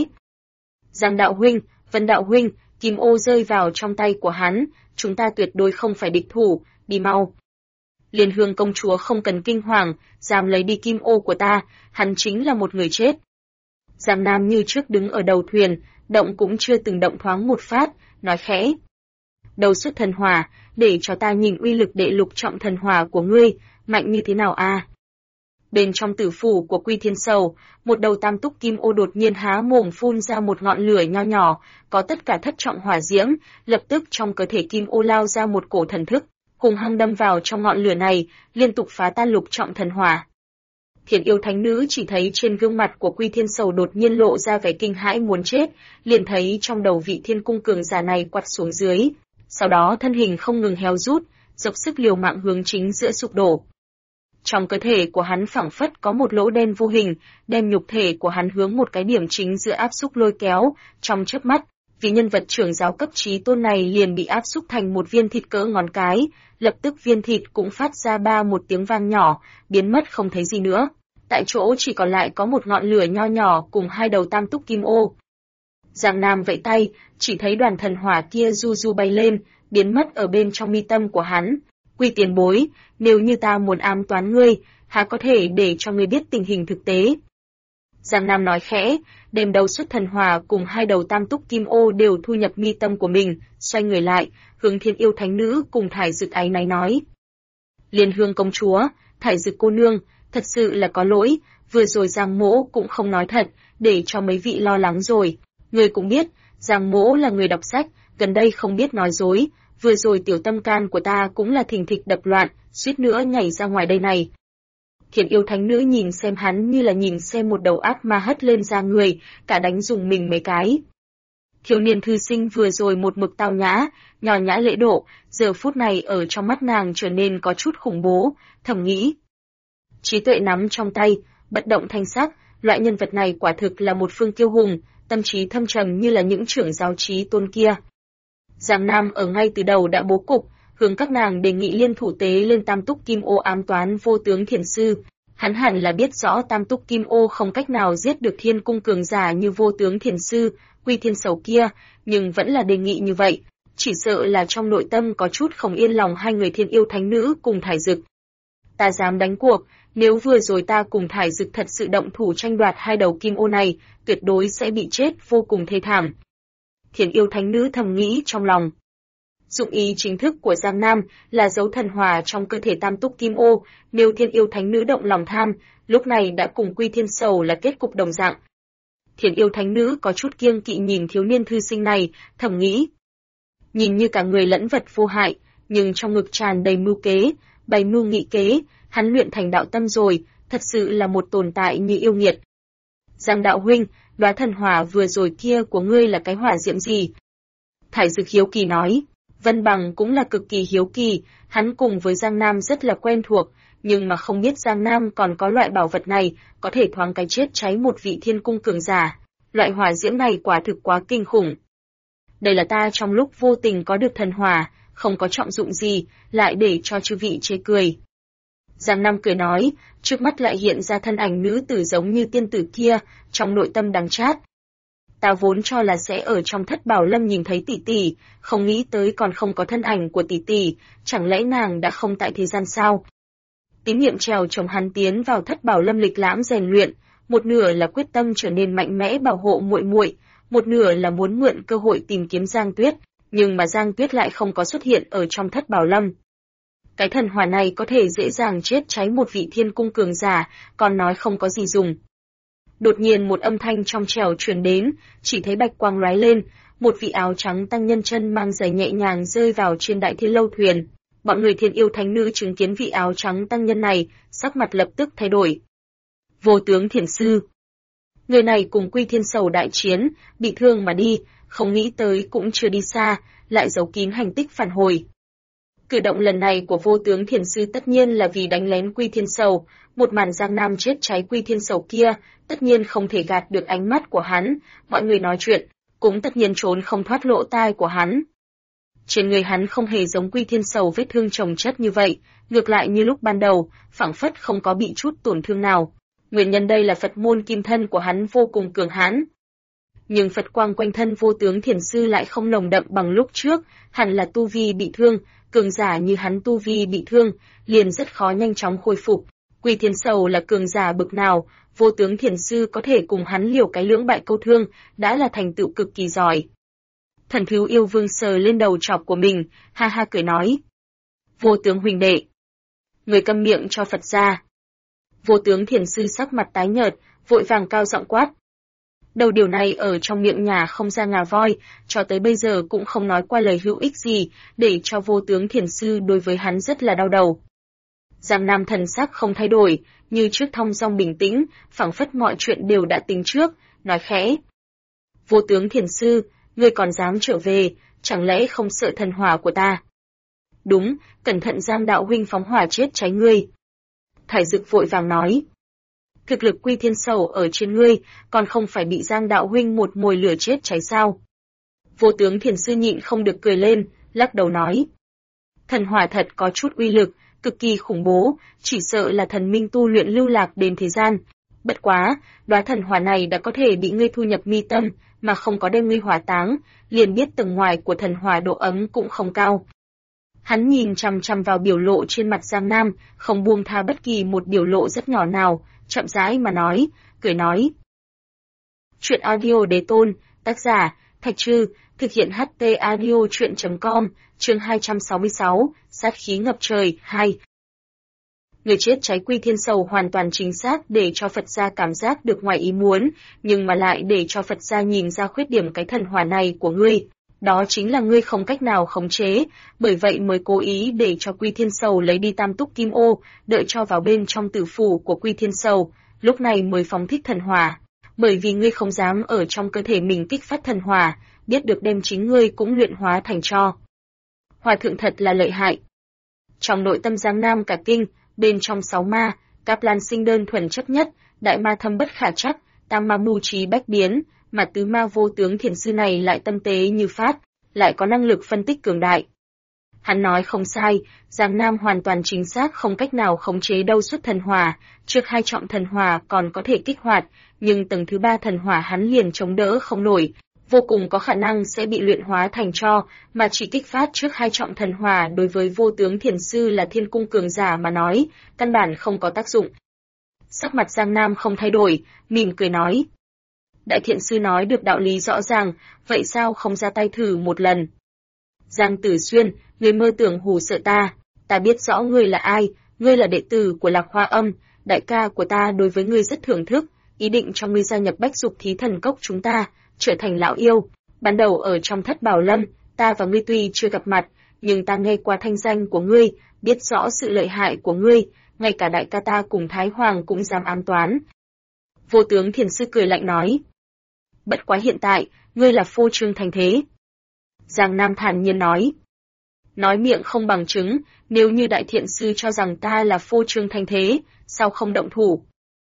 Giang đạo huynh, Vân đạo huynh, kim ô rơi vào trong tay của hắn, chúng ta tuyệt đối không phải địch thủ, đi mau. Liên Hương công chúa không cần kinh hoàng, dám lấy đi kim ô của ta, hắn chính là một người chết. Giang Nam như trước đứng ở đầu thuyền, động cũng chưa từng động thoáng một phát, nói khẽ. Đầu xuất thần hỏa, để cho ta nhìn uy lực đệ lục trọng thần hỏa của ngươi, mạnh như thế nào a? Bên trong tử phủ của Quy Thiên Sầu, một đầu tam túc kim ô đột nhiên há mồm phun ra một ngọn lửa nho nhỏ, có tất cả thất trọng hỏa diễm, lập tức trong cơ thể kim ô lao ra một cổ thần thức, hùng hăng đâm vào trong ngọn lửa này, liên tục phá tan lục trọng thần hỏa. Thiên Yêu Thánh Nữ chỉ thấy trên gương mặt của Quy Thiên Sầu đột nhiên lộ ra vẻ kinh hãi muốn chết, liền thấy trong đầu vị thiên cung cường giả này quặt xuống dưới, sau đó thân hình không ngừng héo rút, dốc sức liều mạng hướng chính giữa sụp đổ. Trong cơ thể của hắn phảng phất có một lỗ đen vô hình, đem nhục thể của hắn hướng một cái điểm chính giữa áp xúc lôi kéo, trong chớp mắt, vị nhân vật trưởng giáo cấp chí tôn này liền bị áp xúc thành một viên thịt cỡ ngón cái, lập tức viên thịt cũng phát ra ba một tiếng vang nhỏ, biến mất không thấy gì nữa. Tại chỗ chỉ còn lại có một ngọn lửa nho nhỏ cùng hai đầu tam túc kim ô. Giang Nam vẫy tay, chỉ thấy đoàn thần hỏa kia du du bay lên, biến mất ở bên trong mi tâm của hắn. Quy tiền bối, nếu như ta muốn ám toán ngươi, há có thể để cho ngươi biết tình hình thực tế. Giang Nam nói khẽ, đem đầu xuất thần hỏa cùng hai đầu tam túc kim ô đều thu nhập mi tâm của mình, xoay người lại, hướng Thiên Yêu Thánh Nữ cùng Thải Dực áy náy nói. Liên Hương công chúa, Thải Dực cô nương, thật sự là có lỗi, vừa rồi Giang mỗ cũng không nói thật, để cho mấy vị lo lắng rồi. Ngươi cũng biết, Giang mỗ là người đọc sách, gần đây không biết nói dối, vừa rồi tiểu tâm can của ta cũng là thình thịch đập loạn, suýt nữa nhảy ra ngoài đây này. Thiên Yêu Thánh Nữ nhìn xem hắn như là nhìn xem một đầu ác ma hất lên ra người, cả đánh dùng mình mấy cái. Thiếu niên thư sinh vừa rồi một mực tao nhã, nhỏ nhã lễ độ, giờ phút này ở trong mắt nàng trở nên có chút khủng bố, thầm nghĩ. Trí tuệ nắm trong tay, bất động thanh sắc, loại nhân vật này quả thực là một phương kiêu hùng, tâm trí thâm trầm như là những trưởng giáo trí tôn kia. Giang Nam ở ngay từ đầu đã bố cục, hướng các nàng đề nghị liên thủ tế lên Tam Túc Kim Ô ám toán Vô Tướng Thiền Sư. Hắn hẳn là biết rõ Tam Túc Kim Ô không cách nào giết được Thiên Cung cường giả như Vô Tướng Thiền Sư, Quy Thiên Sầu kia, nhưng vẫn là đề nghị như vậy, chỉ sợ là trong nội tâm có chút không yên lòng hai người Thiên Yêu Thánh Nữ cùng Thải Dực. Ta dám đánh cuộc, nếu vừa rồi ta cùng Thải Dực thật sự động thủ tranh đoạt hai đầu kim ô này, tuyệt đối sẽ bị chết vô cùng thê thảm. Thiên Yêu Thánh Nữ thầm nghĩ trong lòng. Dụng ý chính thức của Giang Nam là giấu thần hỏa trong cơ thể Tam Túc Kim Ô, nếu Thiên Yêu Thánh Nữ động lòng tham, lúc này đã cùng Quy Thiên Sầu là kết cục đồng dạng. Thiên Yêu Thánh Nữ có chút kiêng kỵ nhìn thiếu niên thư sinh này, thầm nghĩ. Nhìn như cả người lẫn vật vô hại, nhưng trong ngực tràn đầy mưu kế, bày mưu nghị kế, hắn luyện thành đạo tâm rồi, thật sự là một tồn tại như yêu nghiệt. Giang đạo huynh, đóa thần hỏa vừa rồi kia của ngươi là cái hỏa diễm gì? Thải Dực hiếu kỳ nói. Vân Bằng cũng là cực kỳ hiếu kỳ, hắn cùng với Giang Nam rất là quen thuộc, nhưng mà không biết Giang Nam còn có loại bảo vật này, có thể thoáng cái chết cháy một vị thiên cung cường giả. Loại hỏa diễm này quả thực quá kinh khủng. Đây là ta trong lúc vô tình có được thần hỏa, không có trọng dụng gì, lại để cho chư vị chê cười. Giang Nam cười nói, trước mắt lại hiện ra thân ảnh nữ tử giống như tiên tử kia, trong nội tâm đắng chát. Ta vốn cho là sẽ ở trong Thất Bảo Lâm nhìn thấy tỷ tỷ, không nghĩ tới còn không có thân ảnh của tỷ tỷ, chẳng lẽ nàng đã không tại thế gian sao? Tín niệm trèo chồng hắn tiến vào Thất Bảo Lâm lịch lãm rèn luyện, một nửa là quyết tâm trở nên mạnh mẽ bảo hộ muội muội, một nửa là muốn mượn cơ hội tìm kiếm Giang Tuyết, nhưng mà Giang Tuyết lại không có xuất hiện ở trong Thất Bảo Lâm. Cái thần hỏa này có thể dễ dàng chết cháy một vị thiên cung cường giả, còn nói không có gì dùng. Đột nhiên một âm thanh trong trẻo truyền đến, chỉ thấy bạch quang lóe lên, một vị áo trắng tăng nhân chân mang giày nhẹ nhàng rơi vào trên đại thiên lâu thuyền. Bọn người Thiên Yêu Thánh Nữ chứng kiến vị áo trắng tăng nhân này, sắc mặt lập tức thay đổi. Vô Tướng Thiền Sư. Người này cùng Quy Thiên Sầu đại chiến, bị thương mà đi, không nghĩ tới cũng chưa đi xa, lại giấu kín hành tích phản hồi. Cử động lần này của Vô Tướng Thiền Sư tất nhiên là vì đánh lén Quy Thiên Sầu, một màn Giang Nam chết cháy Quy Thiên Sầu kia, tất nhiên không thể gạt được ánh mắt của hắn, mọi người nói chuyện, cũng tất nhiên trốn không thoát lỗ tai của hắn. Trên người hắn không hề giống Quy Thiên Sầu vết thương chồng chất như vậy, ngược lại như lúc ban đầu, phảng phất không có bị chút tổn thương nào. Nguyên nhân đây là Phật môn kim thân của hắn vô cùng cường hãn. Nhưng Phật quang quanh thân Vô Tướng Thiền Sư lại không nồng đậm bằng lúc trước, hẳn là tu vi bị thương, cường giả như hắn tu vi bị thương, liền rất khó nhanh chóng khôi phục. Quy Thiên Sầu là cường giả bực nào, Vô Tướng Thiền Sư có thể cùng hắn liều cái lưỡng bại câu thương, đã là thành tựu cực kỳ giỏi. Thần Thiếu Yêu Vương sờ lên đầu chọc của mình, ha ha cười nói. Vô Tướng huynh đệ, người câm miệng cho Phật ra. Vô Tướng Thiền Sư sắc mặt tái nhợt, vội vàng cao giọng quát. Đầu điều này ở trong miệng nhà không ra ngà voi, cho tới bây giờ cũng không nói qua lời hữu ích gì, để cho Vô Tướng Thiền Sư đối với hắn rất là đau đầu. Giang Nam thần sắc không thay đổi, như trước thong dong bình tĩnh, phảng phất mọi chuyện đều đã tính trước, nói khẽ. Vô Tướng Thiền Sư, ngươi còn dám trở về, chẳng lẽ không sợ thần hỏa của ta? Đúng, cẩn thận Giang đạo huynh phóng hỏa chết cháy ngươi. Thải Dực vội vàng nói. Thực lực Quy Thiên Sầu ở trên ngươi, còn không phải bị Giang đạo huynh một mồi lửa chết cháy sao? Vô Tướng Thiền Sư nhịn không được cười lên, lắc đầu nói. Thần hỏa thật có chút uy lực, cực kỳ khủng bố, chỉ sợ là thần minh tu luyện lưu lạc đến thế gian. Bất quá, đóa thần hỏa này đã có thể bị ngươi thu nhập mi tâm, mà không có đem ngươi hỏa táng, liền biết tầng ngoài của thần hỏa độ ấm cũng không cao. Hắn nhìn chằm chằm vào biểu lộ trên mặt Giang Nam, không buông tha bất kỳ một biểu lộ rất nhỏ nào, chậm rãi mà nói, cười nói. Chuyện audio đế tôn, tác giả, Thạch Trư, thực hiện HT audio chuyện.com, chương 266, sát khí ngập trời, 2. Người chết cháy Quy Thiên Sầu hoàn toàn chính xác để cho Phật gia cảm giác được ngoài ý muốn, nhưng mà lại để cho Phật gia nhìn ra khuyết điểm cái thần hỏa này của ngươi. Đó chính là ngươi không cách nào khống chế, bởi vậy mới cố ý để cho Quy Thiên Sầu lấy đi Tam Túc Kim Ô, đợi cho vào bên trong tử phủ của Quy Thiên Sầu, lúc này mới phóng thích thần hỏa. Bởi vì ngươi không dám ở trong cơ thể mình kích phát thần hỏa, biết được đem chính ngươi cũng luyện hóa thành tro. Hòa thượng thật là lợi hại. Trong nội tâm Giang Nam cả kinh, bên trong sáu ma, Cáp Lan Sinh đơn thuần chấp nhất, đại ma thâm bất khả trắc, tam ma mưu trí bách biến, mà tứ ma vô tướng thiền sư này lại tâm tế như phát, lại có năng lực phân tích cường đại. Hắn nói không sai, Giang Nam hoàn toàn chính xác không cách nào khống chế đâu suất thần hỏa, trước 2 trọng thần hỏa còn có thể kích hoạt, nhưng tầng thứ 3 thần hỏa hắn liền chống đỡ không nổi, vô cùng có khả năng sẽ bị luyện hóa thành tro, mà chỉ kích phát trước 2 trọng thần hỏa đối với vô tướng thiền sư là thiên cung cường giả mà nói, căn bản không có tác dụng. Sắc mặt Giang Nam không thay đổi, mỉm cười nói. Đại thiện sư nói được đạo lý rõ ràng, vậy sao không ra tay thử một lần? Giang Tử Xuyên, ngươi mơ tưởng hù sợ ta biết rõ ngươi là ai, ngươi là đệ tử của Lạc Hoa Âm, đại ca của ta đối với ngươi rất thưởng thức, ý định cho ngươi gia nhập Bách Dục Thí Thần Cốc chúng ta, trở thành lão yêu. Ban đầu ở trong Thất Bảo Lâm, ta và ngươi tuy chưa gặp mặt, nhưng ta nghe qua thanh danh của ngươi, biết rõ sự lợi hại của ngươi, ngay cả đại ca ta cùng Thái Hoàng cũng dám ám toán. Vô tướng thiền sư cười lạnh nói. Bất quá hiện tại, ngươi là phô trương thành thế. Giang Nam thản nhiên nói. Nói miệng không bằng chứng, nếu như đại thiện sư cho rằng ta là phô trương thành thế, sao không động thủ?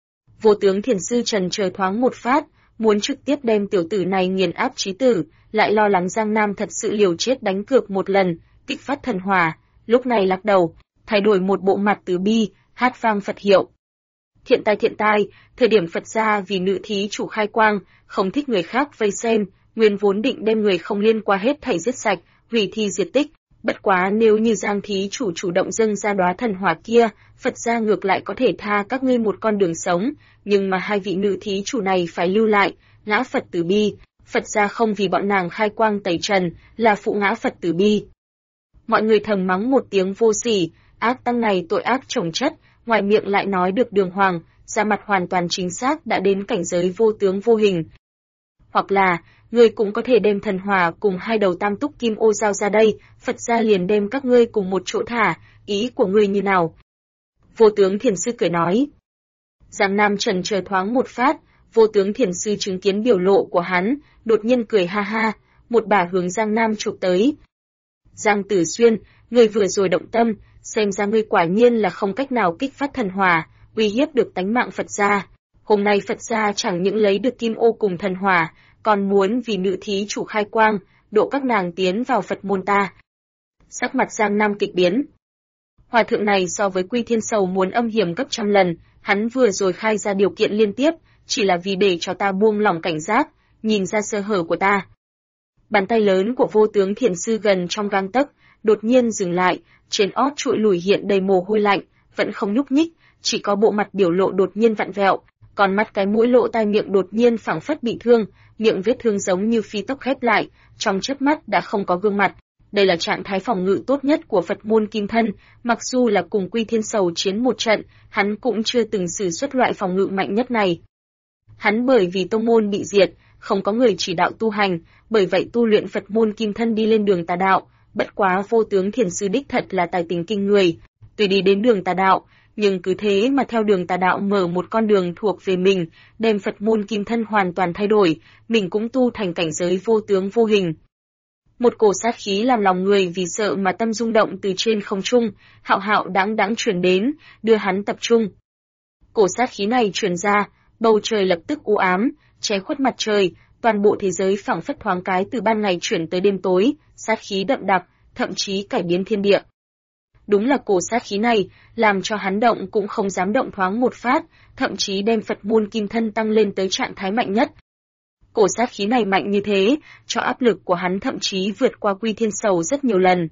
Vô tướng thiền sư trần chờ thoáng một phát, muốn trực tiếp đem tiểu tử này nghiền áp chí tử, lại lo lắng Giang Nam thật sự liều chết đánh cược một lần, kích phát thần hỏa, lúc này lắc đầu, thay đổi một bộ mặt từ bi, hát vang Phật hiệu. Thiện tai, thời điểm Phật gia vì nữ thí chủ khai quang, không thích người khác vây xem, nguyên vốn định đem người không liên qua hết thảy giết sạch, hủy thi diệt tích. Bất quá nếu như Giang thí chủ chủ động dâng ra đóa thần hỏa kia, Phật gia ngược lại có thể tha các ngươi một con đường sống, nhưng mà 2 vị nữ thí chủ này phải lưu lại, ngã Phật từ bi, Phật gia không vì bọn nàng khai quang tẩy trần, là phụ ngã Phật từ bi. Mọi người thầm mắng một tiếng vô sỉ, ác tăng này tội ác chồng chất, ngoài miệng lại nói được đường hoàng, ra mặt hoàn toàn chính xác đã đến cảnh giới vô tướng vô hình. Hoặc là, ngươi cũng có thể đem thần hỏa cùng 2 đầu tam túc kim ô giao ra đây, Phật gia liền đem các ngươi cùng một chỗ thả, ý của ngươi như nào? Vô tướng thiền sư cười nói. Giang Nam trần chờ thoáng một phát, vô tướng thiền sư chứng kiến biểu lộ của hắn, đột nhiên cười ha ha, một bả hướng Giang Nam chụp tới. Giang Tử Xuyên, ngươi vừa rồi động tâm, xem ra ngươi quả nhiên là không cách nào kích phát thần hỏa, uy hiếp được tánh mạng Phật gia. Hôm nay Phật gia chẳng những lấy được kim ô cùng thần hỏa, còn muốn vì nữ thí chủ khai quang, độ các nàng tiến vào Phật môn ta. Sắc mặt Giang Nam kịch biến. Hòa thượng này so với Quy Thiên Sầu muốn âm hiểm gấp trăm lần, hắn vừa rồi khai ra điều kiện liên tiếp, chỉ là vì để cho ta buông lỏng cảnh giác, nhìn ra sơ hở của ta. Bàn tay lớn của vô tướng thiền sư gần trong gang tấc, đột nhiên dừng lại, trên ót trụi lùi hiện đầy mồ hôi lạnh, vẫn không nhúc nhích, chỉ có bộ mặt biểu lộ đột nhiên vặn vẹo, còn mắt cái mũi lỗ tai miệng đột nhiên phảng phất bị thương, miệng vết thương giống như phi tốc khép lại, trong chớp mắt đã không có gương mặt. Đây là trạng thái phòng ngự tốt nhất của Phật môn Kim Thân, mặc dù là cùng Quy Thiên Sầu chiến một trận, hắn cũng chưa từng sử xuất loại phòng ngự mạnh nhất này. Hắn bởi vì tông môn bị diệt, không có người chỉ đạo tu hành, bởi vậy tu luyện Phật môn Kim Thân đi lên đường tà đạo, bất quá vô tướng thiền sư đích thật là tài tình kinh người, tuy đi đến đường tà đạo, nhưng cứ thế mà theo đường tà đạo mở một con đường thuộc về mình, đem Phật môn Kim Thân hoàn toàn thay đổi, mình cũng tu thành cảnh giới vô tướng vô hình. Một cổ sát khí làm lòng người vì sợ mà tâm rung động từ trên không trung, hạo hạo đáng đáng truyền đến, đưa hắn tập trung. Cổ sát khí này truyền ra, bầu trời lập tức u ám, che khuất mặt trời, toàn bộ thế giới phảng phất thoáng cái từ ban ngày chuyển tới đêm tối, sát khí đậm đặc, thậm chí cải biến thiên địa. Đúng là cổ sát khí này, làm cho hắn động cũng không dám động thoáng một phát, thậm chí đem Phật môn Kim Thân tăng lên tới trạng thái mạnh nhất. Cổ sát khí này mạnh như thế, cho áp lực của hắn thậm chí vượt qua Quy Thiên Sầu rất nhiều lần.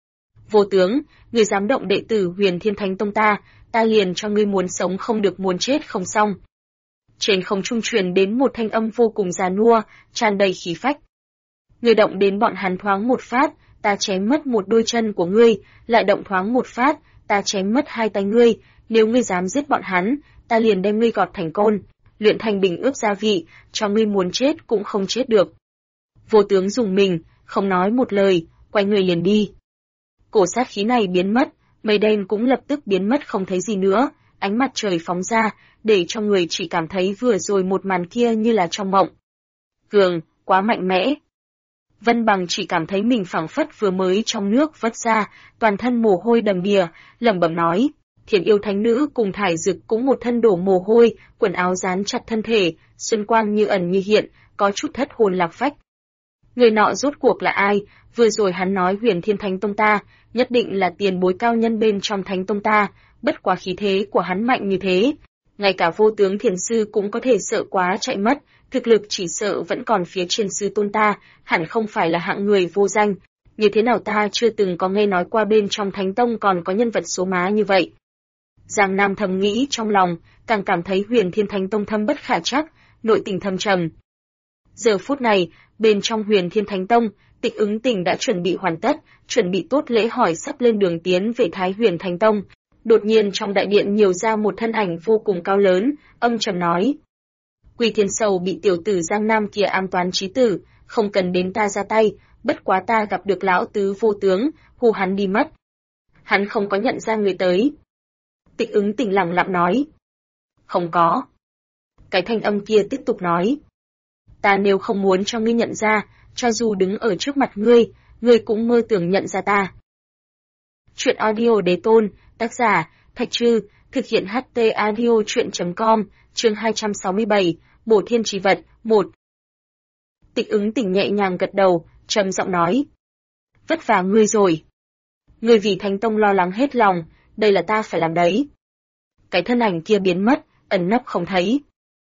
Vô tướng, ngươi dám động đệ tử Huyền Thiên Thánh Tông ta liền cho ngươi muốn sống không được muốn chết không xong. Trên không trung truyền đến một thanh âm vô cùng già nua, tràn đầy khí phách. Ngươi động đến bọn hắn thoáng một phát, ta chém mất một đôi chân của ngươi, lại động thoáng một phát, ta chém mất 2 tay ngươi, nếu ngươi dám giết bọn hắn, ta liền đem ngươi gọt thành côn, luyện thành bình ướp gia vị, cho ngươi muốn chết cũng không chết được. Vô tướng dùng mình, không nói một lời, quay người liền đi. Cổ sát khí này biến mất, mây đen cũng lập tức biến mất không thấy gì nữa, ánh mặt trời phóng ra, để cho người chỉ cảm thấy vừa rồi một màn kia như là trong mộng. Cường, quá mạnh mẽ. Vân Bằng chỉ cảm thấy mình phảng phất vừa mới trong nước vớt ra, toàn thân mồ hôi đầm đìa, lẩm bẩm nói, Thiền yêu thánh nữ cùng Thải Dực cũng một thân đổ mồ hôi, quần áo dán chặt thân thể, xuân quang như ẩn như hiện, có chút thất hồn lạc phách. Người nọ rốt cuộc là ai? Vừa rồi hắn nói Huyền Thiên Thánh Tông ta, nhất định là tiền bối cao nhân bên trong Thánh Tông ta, bất quá khí thế của hắn mạnh như thế. Ngay cả vô tướng thiền sư cũng có thể sợ quá chạy mất, thực lực chỉ sợ vẫn còn phía trên sư tôn ta, hẳn không phải là hạng người vô danh. Như thế nào ta chưa từng có nghe nói qua bên trong Thánh Tông còn có nhân vật số má như vậy. Giang Nam thầm nghĩ trong lòng, càng cảm thấy Huyền Thiên Thánh Tông thâm bất khả trắc, nội tình thâm trầm. Giờ phút này, bên trong Huyền Thiên Thánh Tông, Tịch Ứng Tình đã chuẩn bị hoàn tất, chuẩn bị tốt lễ hỏi sắp lên đường tiến về Thái Huyền Thánh Tông. Đột nhiên trong đại điện nhiều ra một thân ảnh vô cùng cao lớn, âm trầm nói: Quỳ Thiên Sầu bị tiểu tử Giang Nam kia ám toán chí tử, không cần đến ta ra tay, bất quá ta gặp được lão tứ vô tướng, hù hắn đi mất. Hắn không có nhận ra người tới. Tịch Ứng Tình lẳng lặng nói: Không có. Cái thanh âm kia tiếp tục nói: Ta nếu không muốn cho ngươi nhận ra, cho dù đứng ở trước mặt ngươi cũng mơ tưởng nhận ra ta. Chuyện audio đế tôn, tác giả, Thạch Trư, thực hiện HT audio chuyện.com, chương 267, Bổ Thiên Trì Vật, 1. Tịch Ứng Tình nhẹ nhàng gật đầu, trầm giọng nói: Vất vả ngươi rồi. Ngươi vì Thánh Tông lo lắng hết lòng, đây là ta phải làm đấy. Cái thân ảnh kia biến mất, ẩn nấp không thấy.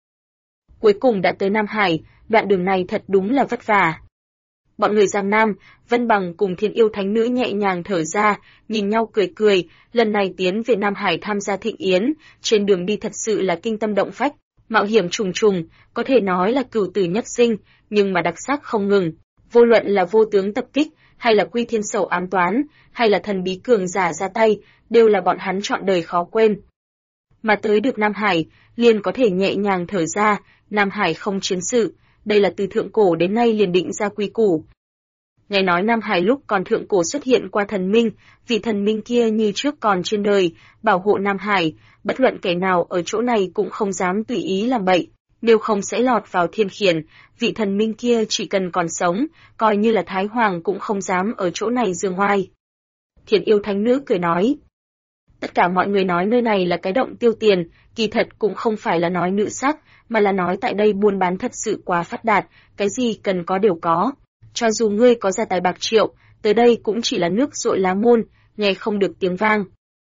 Cuối cùng đã tới Nam Hải, đoạn đường này thật đúng là vất vả. Bọn người Giang Nam, Vân Bằng cùng Thiên Yêu Thánh Nữ nhẹ nhàng thở ra, nhìn nhau cười cười, lần này tiến về Nam Hải tham gia thịnh yến, trên đường đi thật sự là kinh tâm động phách, mạo hiểm trùng trùng, có thể nói là cửu tử nhất sinh, nhưng mà đặc sắc không ngừng. Vô luận là vô tướng tập kích, hay là Quy Thiên Sầu ám toán, hay là thần bí cường giả ra tay, đều là bọn hắn trọn đời khó quên. Mà tới được Nam Hải, liền có thể nhẹ nhàng thở ra, Nam Hải không chiến sự, đây là từ thượng cổ đến nay liền định ra quy củ. Nghe nói Nam Hải lúc còn thượng cổ xuất hiện qua thần minh, vị thần minh kia như trước còn trên đời, bảo hộ Nam Hải, bất luận kẻ nào ở chỗ này cũng không dám tùy ý làm bậy, nếu không sẽ lọt vào thiên khiển, vị thần minh kia chỉ cần còn sống, coi như là Thái Hoàng cũng không dám ở chỗ này dương oai. Thiền Yêu Thánh Nữ cười nói: Tất cả mọi người nói nơi này là cái động tiêu tiền, kỳ thật cũng không phải là nói nữ sắc, mà là nói tại đây buôn bán thật sự quá phát đạt, cái gì cần có đều có. Cho dù ngươi có gia tài bạc triệu, tới đây cũng chỉ là nước dội lá môn, nghe không được tiếng vang.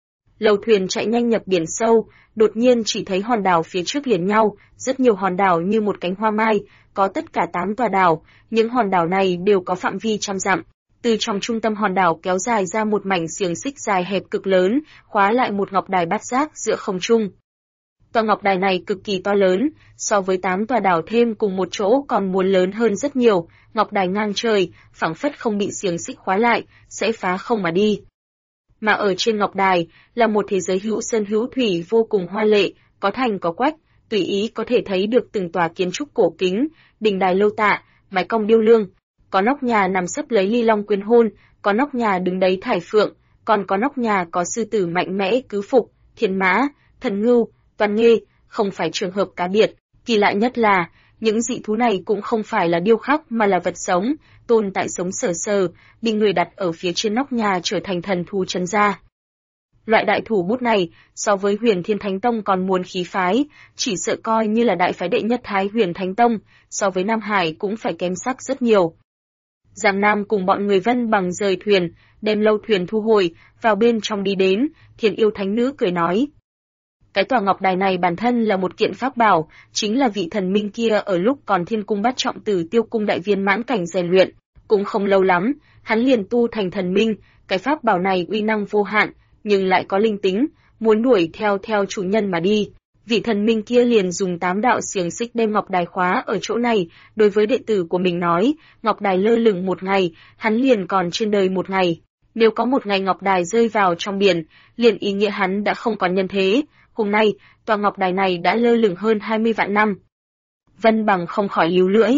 Lầu thuyền chạy nhanh nhập biển sâu, đột nhiên chỉ thấy hòn đảo phía trước liền nhau, rất nhiều hòn đảo như một cánh hoa mai, có tất cả 8 tòa đảo, những hòn đảo này đều có phạm vi trăm dặm. Từ trong trung tâm hòn đảo kéo dài ra một mảnh xiềng xích dài hẹp cực lớn, khóa lại một ngọc đài bát giác giữa không trung. Tòa ngọc đài này cực kỳ to lớn, so với 8 tòa đảo thêm cùng một chỗ còn muốn lớn hơn rất nhiều, ngọc đài ngang trời, phảng phất không bị xiềng xích khóa lại, sẽ phá không mà đi. Mà ở trên ngọc đài là một thế giới hữu sơn hữu thủy vô cùng hoa lệ, có thành có quách, tùy ý có thể thấy được từng tòa kiến trúc cổ kính, đình đài lâu tạ, mái cong điêu lương. Có nóc nhà nằm sấp lấy ly long quyến hôn, có nóc nhà đứng đấy thải phượng, còn có nóc nhà có sư tử mạnh mẽ cứ phục, thiên mã, thần ngưu, toàn nghê, không phải trường hợp cá biệt. Kỳ lạ nhất là, những dị thú này cũng không phải là điêu khắc mà là vật sống, tồn tại sống sờ sờ, bị người đặt ở phía trên nóc nhà trở thành thần thú trấn gia. Loại đại thủ bút này, so với Huyền Thiên Thánh Tông còn muốn khí phái, chỉ sợ coi như là đại phái đệ nhất Thái Huyền Thánh Tông, so với Nam Hải cũng phải kém sắc rất nhiều. Giang Nam cùng bọn người Vân Bằng rời thuyền, đem lâu thuyền thu hồi, vào bên trong đi đến, Thiền Yêu Thánh Nữ cười nói: Cái tòa ngọc đài này bản thân là một kiện pháp bảo, chính là vị thần minh kia ở lúc còn Thiên Cung Bát Trọng Tử Tiêu Cung đại viên mãn cảnh rèn luyện, cũng không lâu lắm, hắn liền tu thành thần minh, cái pháp bảo này uy năng vô hạn, nhưng lại có linh tính, muốn đuổi theo chủ nhân mà đi. Vị thần minh kia liền dùng 8 đạo xiềng xích đem ngọc đài khóa ở chỗ này, đối với đệ tử của mình nói, ngọc đài lơ lửng một ngày, hắn liền còn trên đời một ngày. Nếu có một ngày ngọc đài rơi vào trong biển, liền ý nghĩa hắn đã không còn nhân thế. Hôm nay, tòa ngọc đài này đã lơ lửng hơn 20 vạn năm. Vân Bằng không khỏi líu lưỡi.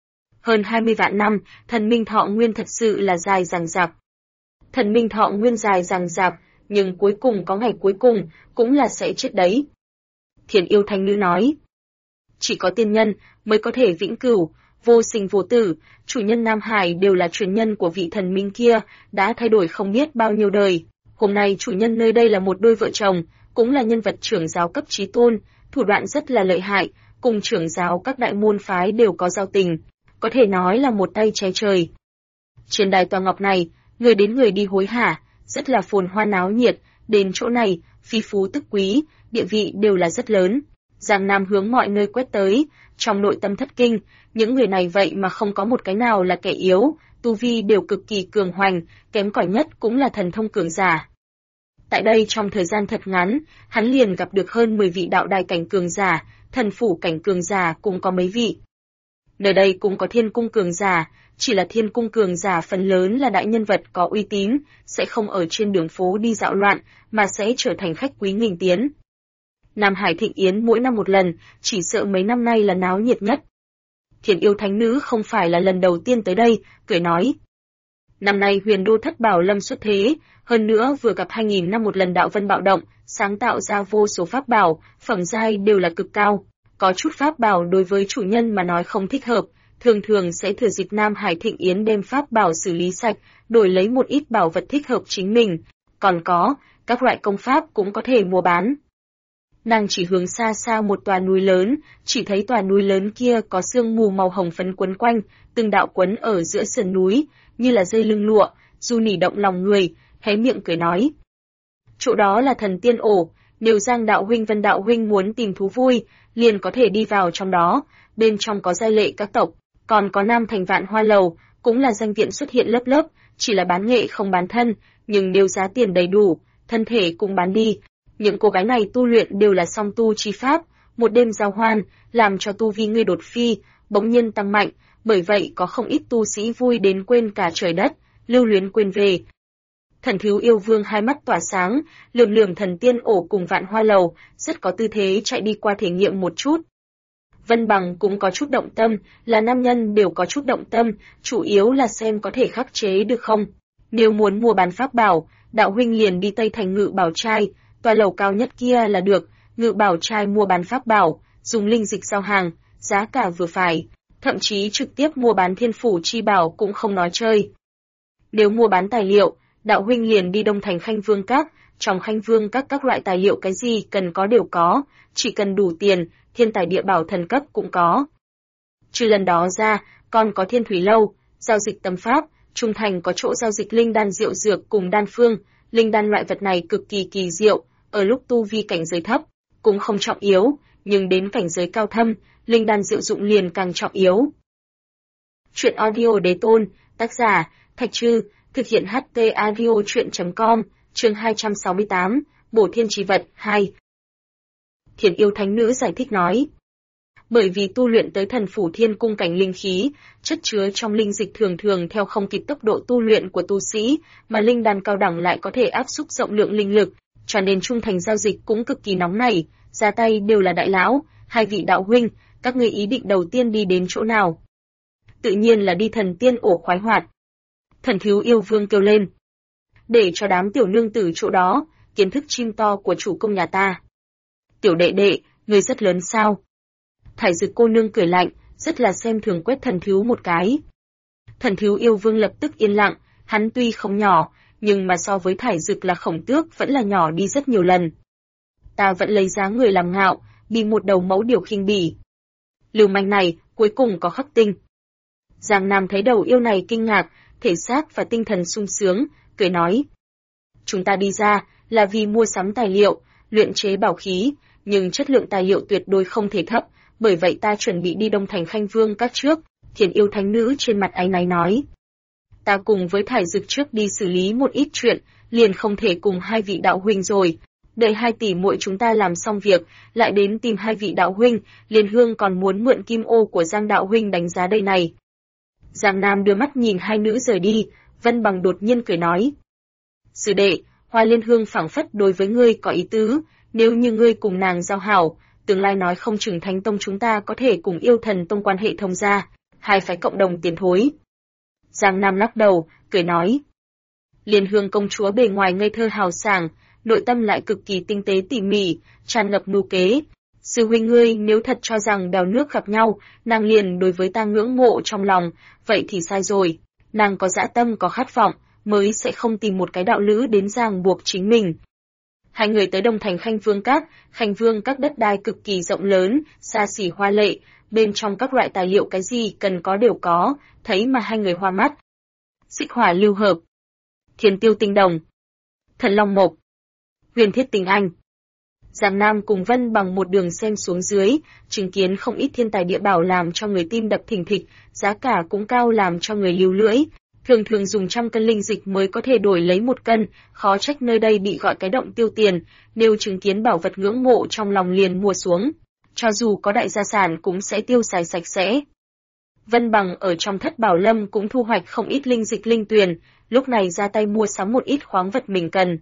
Hơn 20 vạn năm, thần minh thọ nguyên thật sự là dài dằng dặc. Thần minh thọ nguyên dài dằng dặc, nhưng cuối cùng có ngày cuối cùng, cũng là sẽ chết đấy. Thiền Yêu Thánh Nữ nói: Chỉ có tiên nhân mới có thể vĩnh cửu, vô sinh vô tử, chủ nhân Nam Hải đều là truyền nhân của vị thần minh kia, đã thay đổi không biết bao nhiêu đời. Hôm nay chủ nhân nơi đây là một đôi vợ chồng, cũng là nhân vật trưởng giáo cấp chí tôn, thủ đoạn rất là lợi hại, cùng trưởng giáo các đại môn phái đều có giao tình, có thể nói là một tay che trời. Trên đài tòa ngọc này, người đến người đi hối hả, rất là phồn hoa náo nhiệt, đến chỗ này, phi phú tức quý, địa vị đều là rất lớn. Giang Nam hướng mọi nơi quét tới, trong nội tâm thất kinh, những người này vậy mà không có một cái nào là kẻ yếu, tu vi đều cực kỳ cường hoành, kém cỏi nhất cũng là thần thông cường giả. Tại đây trong thời gian thật ngắn, hắn liền gặp được hơn 10 vị đạo đài cảnh cường giả, thần phủ cảnh cường giả cũng có mấy vị. Nơi đây cũng có thiên cung cường giả, chỉ là thiên cung cường giả phần lớn là đại nhân vật có uy tín, sẽ không ở trên đường phố đi dạo loạn, mà sẽ trở thành khách quý nghênh tiến. Nam Hải Thịnh Yến mỗi năm một lần, chỉ sợ mấy năm nay là náo nhiệt nhất. Thiên yêu thánh nữ không phải là lần đầu tiên tới đây, cười nói. Năm nay huyền đô thất bảo lâm xuất thế, hơn nữa vừa gặp 2000 năm một lần đạo vân bạo động, sáng tạo ra vô số pháp bảo, phẩm giai đều là cực cao. Có chút pháp bảo đối với chủ nhân mà nói không thích hợp, thường thường sẽ thừa dịp Nam Hải Thịnh Yến đem pháp bảo xử lý sạch, đổi lấy một ít bảo vật thích hợp chính mình. Còn có, các loại công pháp cũng có thể mua bán. Nàng chỉ hướng xa xa một tòa núi lớn, chỉ thấy tòa núi lớn kia có sương mù màu hồng phấn quấn quanh, từng đạo quấn ở giữa sườn núi, như là dây lưng lụa, du nỉ động lòng người, hé miệng cười nói. Chỗ đó là thần tiên ổ, nếu Giang đạo huynh Vân đạo huynh muốn tìm thú vui, liền có thể đi vào trong đó, bên trong có giai lệ các tộc, còn có Nam Thành Vạn Hoa Lầu, cũng là danh viện xuất hiện lớp lớp, chỉ là bán nghệ không bán thân, nhưng nếu giá tiền đầy đủ, thân thể cũng bán đi. Những cô gái này tu luyện đều là song tu chi pháp, một đêm giao hoan, làm cho tu vi ngươi đột phi, bỗng nhiên tăng mạnh, bởi vậy có không ít tu sĩ vui đến quên cả trời đất, lưu luyến quên về. Thần thiếu yêu vương hai mắt tỏa sáng, lườm lườm thần tiên ổ cùng Vạn Hoa Lầu, rất có tư thế chạy đi qua thể nghiệm một chút. Vân Bằng cũng có chút động tâm, là nam nhân đều có chút động tâm, chủ yếu là xem có thể khắc chế được không. Nếu muốn mua bán pháp bảo, đạo huynh liền đi Tây Thành Ngự Bảo Trai, tòa lầu cao nhất kia là được, Ngự Bảo Trai mua bán pháp bảo, dùng linh dịch giao hàng, giá cả vừa phải, thậm chí trực tiếp mua bán thiên phủ chi bảo cũng không nói chơi. Nếu mua bán tài liệu, đạo huynh liền đi Đông Thành Khanh Vương Các, trong Khanh Vương các loại tài liệu cái gì cần có đều có, chỉ cần đủ tiền, thiên tài địa bảo thần cấp cũng có. Trừ lần đó ra, còn có Thiên Thủy Lâu, giao dịch tâm pháp, Trung Thành có chỗ giao dịch linh đan rượu dược cùng đan phương, linh đan loại vật này cực kỳ kỳ diệu, ở lúc tu vi cảnh giới thấp, cũng không trọng yếu, nhưng đến cảnh giới cao thâm, linh đan diệu dụng liền càng trọng yếu. Chuyện audio đế tôn, tác giả, Thạch Trư, thực hiện HT audio chuyện.com, chương 268, Bổ Thiên Trì Vật 2. Thiên yêu thánh nữ giải thích nói. Bởi vì tu luyện tới thần phủ thiên cung cảnh linh khí, chất chứa trong linh dịch thường thường theo không kịp tốc độ tu luyện của tu sĩ, mà linh đan cao đẳng lại có thể áp xúc rộng lượng linh lực, cho nên Trung Thành giao dịch cũng cực kỳ nóng nảy, ra tay đều là đại lão, hai vị đạo huynh, các ngươi ý định đầu tiên đi đến chỗ nào? Tự nhiên là đi thần tiên ổ khoái hoạt. Thần thiếu yêu vương kêu lên. Để cho đám tiểu nương tử chỗ đó, kiến thức chim to của chủ công nhà ta. Tiểu đệ đệ, ngươi rất lớn sao? Thải Dực cô nương cười lạnh, rất là xem thường quét thần thiếu một cái. Thần thiếu yêu vương lập tức yên lặng, hắn tuy không nhỏ, nhưng mà so với Thải Dực là Khổng Tước vẫn là nhỏ đi rất nhiều lần. Ta vẫn lấy giá người làm ngạo, bị một đầu mẫu điều khinh bỉ. Lưu manh này, cuối cùng có khắc tinh. Giang Nam thấy đầu yêu này kinh ngạc, thể xác và tinh thần sung sướng, cười nói. Chúng ta đi ra, là vì mua sắm tài liệu, luyện chế bảo khí, nhưng chất lượng tài liệu tuyệt đối không thể thấp, bởi vậy ta chuẩn bị đi Đông Thành Khanh Vương các trước, Thiên yêu thánh nữ trên mặt áy náy nói. Ta cùng với Thải Dực trước đi xử lý một ít chuyện, liền không thể cùng hai vị đạo huynh rồi. Đợi hai tỷ muội chúng ta làm xong việc, lại đến tìm hai vị đạo huynh, Liên Hương còn muốn mượn kim ô của Giang đạo huynh đánh giá đây này. Giang Nam đưa mắt nhìn hai nữ rời đi, Vân Bằng đột nhiên cười nói. Sư đệ, Hoa Liên Hương phảng phất đối với ngươi có ý tứ, nếu như ngươi cùng nàng giao hảo, tương lai nói không chừng Thánh Tông chúng ta có thể cùng Yêu Thần Tông quan hệ thông gia, hai phái cộng đồng tiến thối. Giang Nam lắc đầu, cười nói. Liên Hương công chúa bề ngoài ngây thơ hào sảng, nội tâm lại cực kỳ tinh tế tỉ mỉ, tràn ngập mưu kế. Sư huynh ngươi nếu thật cho rằng bèo nước gặp nhau, nàng liền đối với ta ngưỡng mộ trong lòng, vậy thì sai rồi. Nàng có dã tâm có khát vọng, mới sẽ không tìm một cái đạo lữ đến ràng buộc chính mình. Hai người tới Đông Thành Khanh Vương Các đất đai cực kỳ rộng lớn, xa xỉ hoa lệ, bên trong các loại tài liệu cái gì cần có đều có, thấy mà hai người hoa mắt. Xích hỏa lưu hợp, Thiên tiêu tinh đồng, Thần long mộc, Huyền thiết tinh anh. Giang Nam cùng Vân Bằng một đường xem xuống dưới, chứng kiến không ít thiên tài địa bảo làm cho người tim đập thình thịch, giá cả cũng cao làm cho người líu lưỡi. Thường thường dùng trăm cân linh dịch mới có thể đổi lấy 1 cân, khó trách nơi đây bị gọi cái động tiêu tiền, nếu chứng kiến bảo vật ngưỡng mộ trong lòng liền mua xuống. Cho dù có đại gia sản cũng sẽ tiêu xài sạch sẽ. Vân Bằng ở trong Thất Bảo Lâm cũng thu hoạch không ít linh dịch linh tuyền, lúc này ra tay mua sắm một ít khoáng vật mình cần.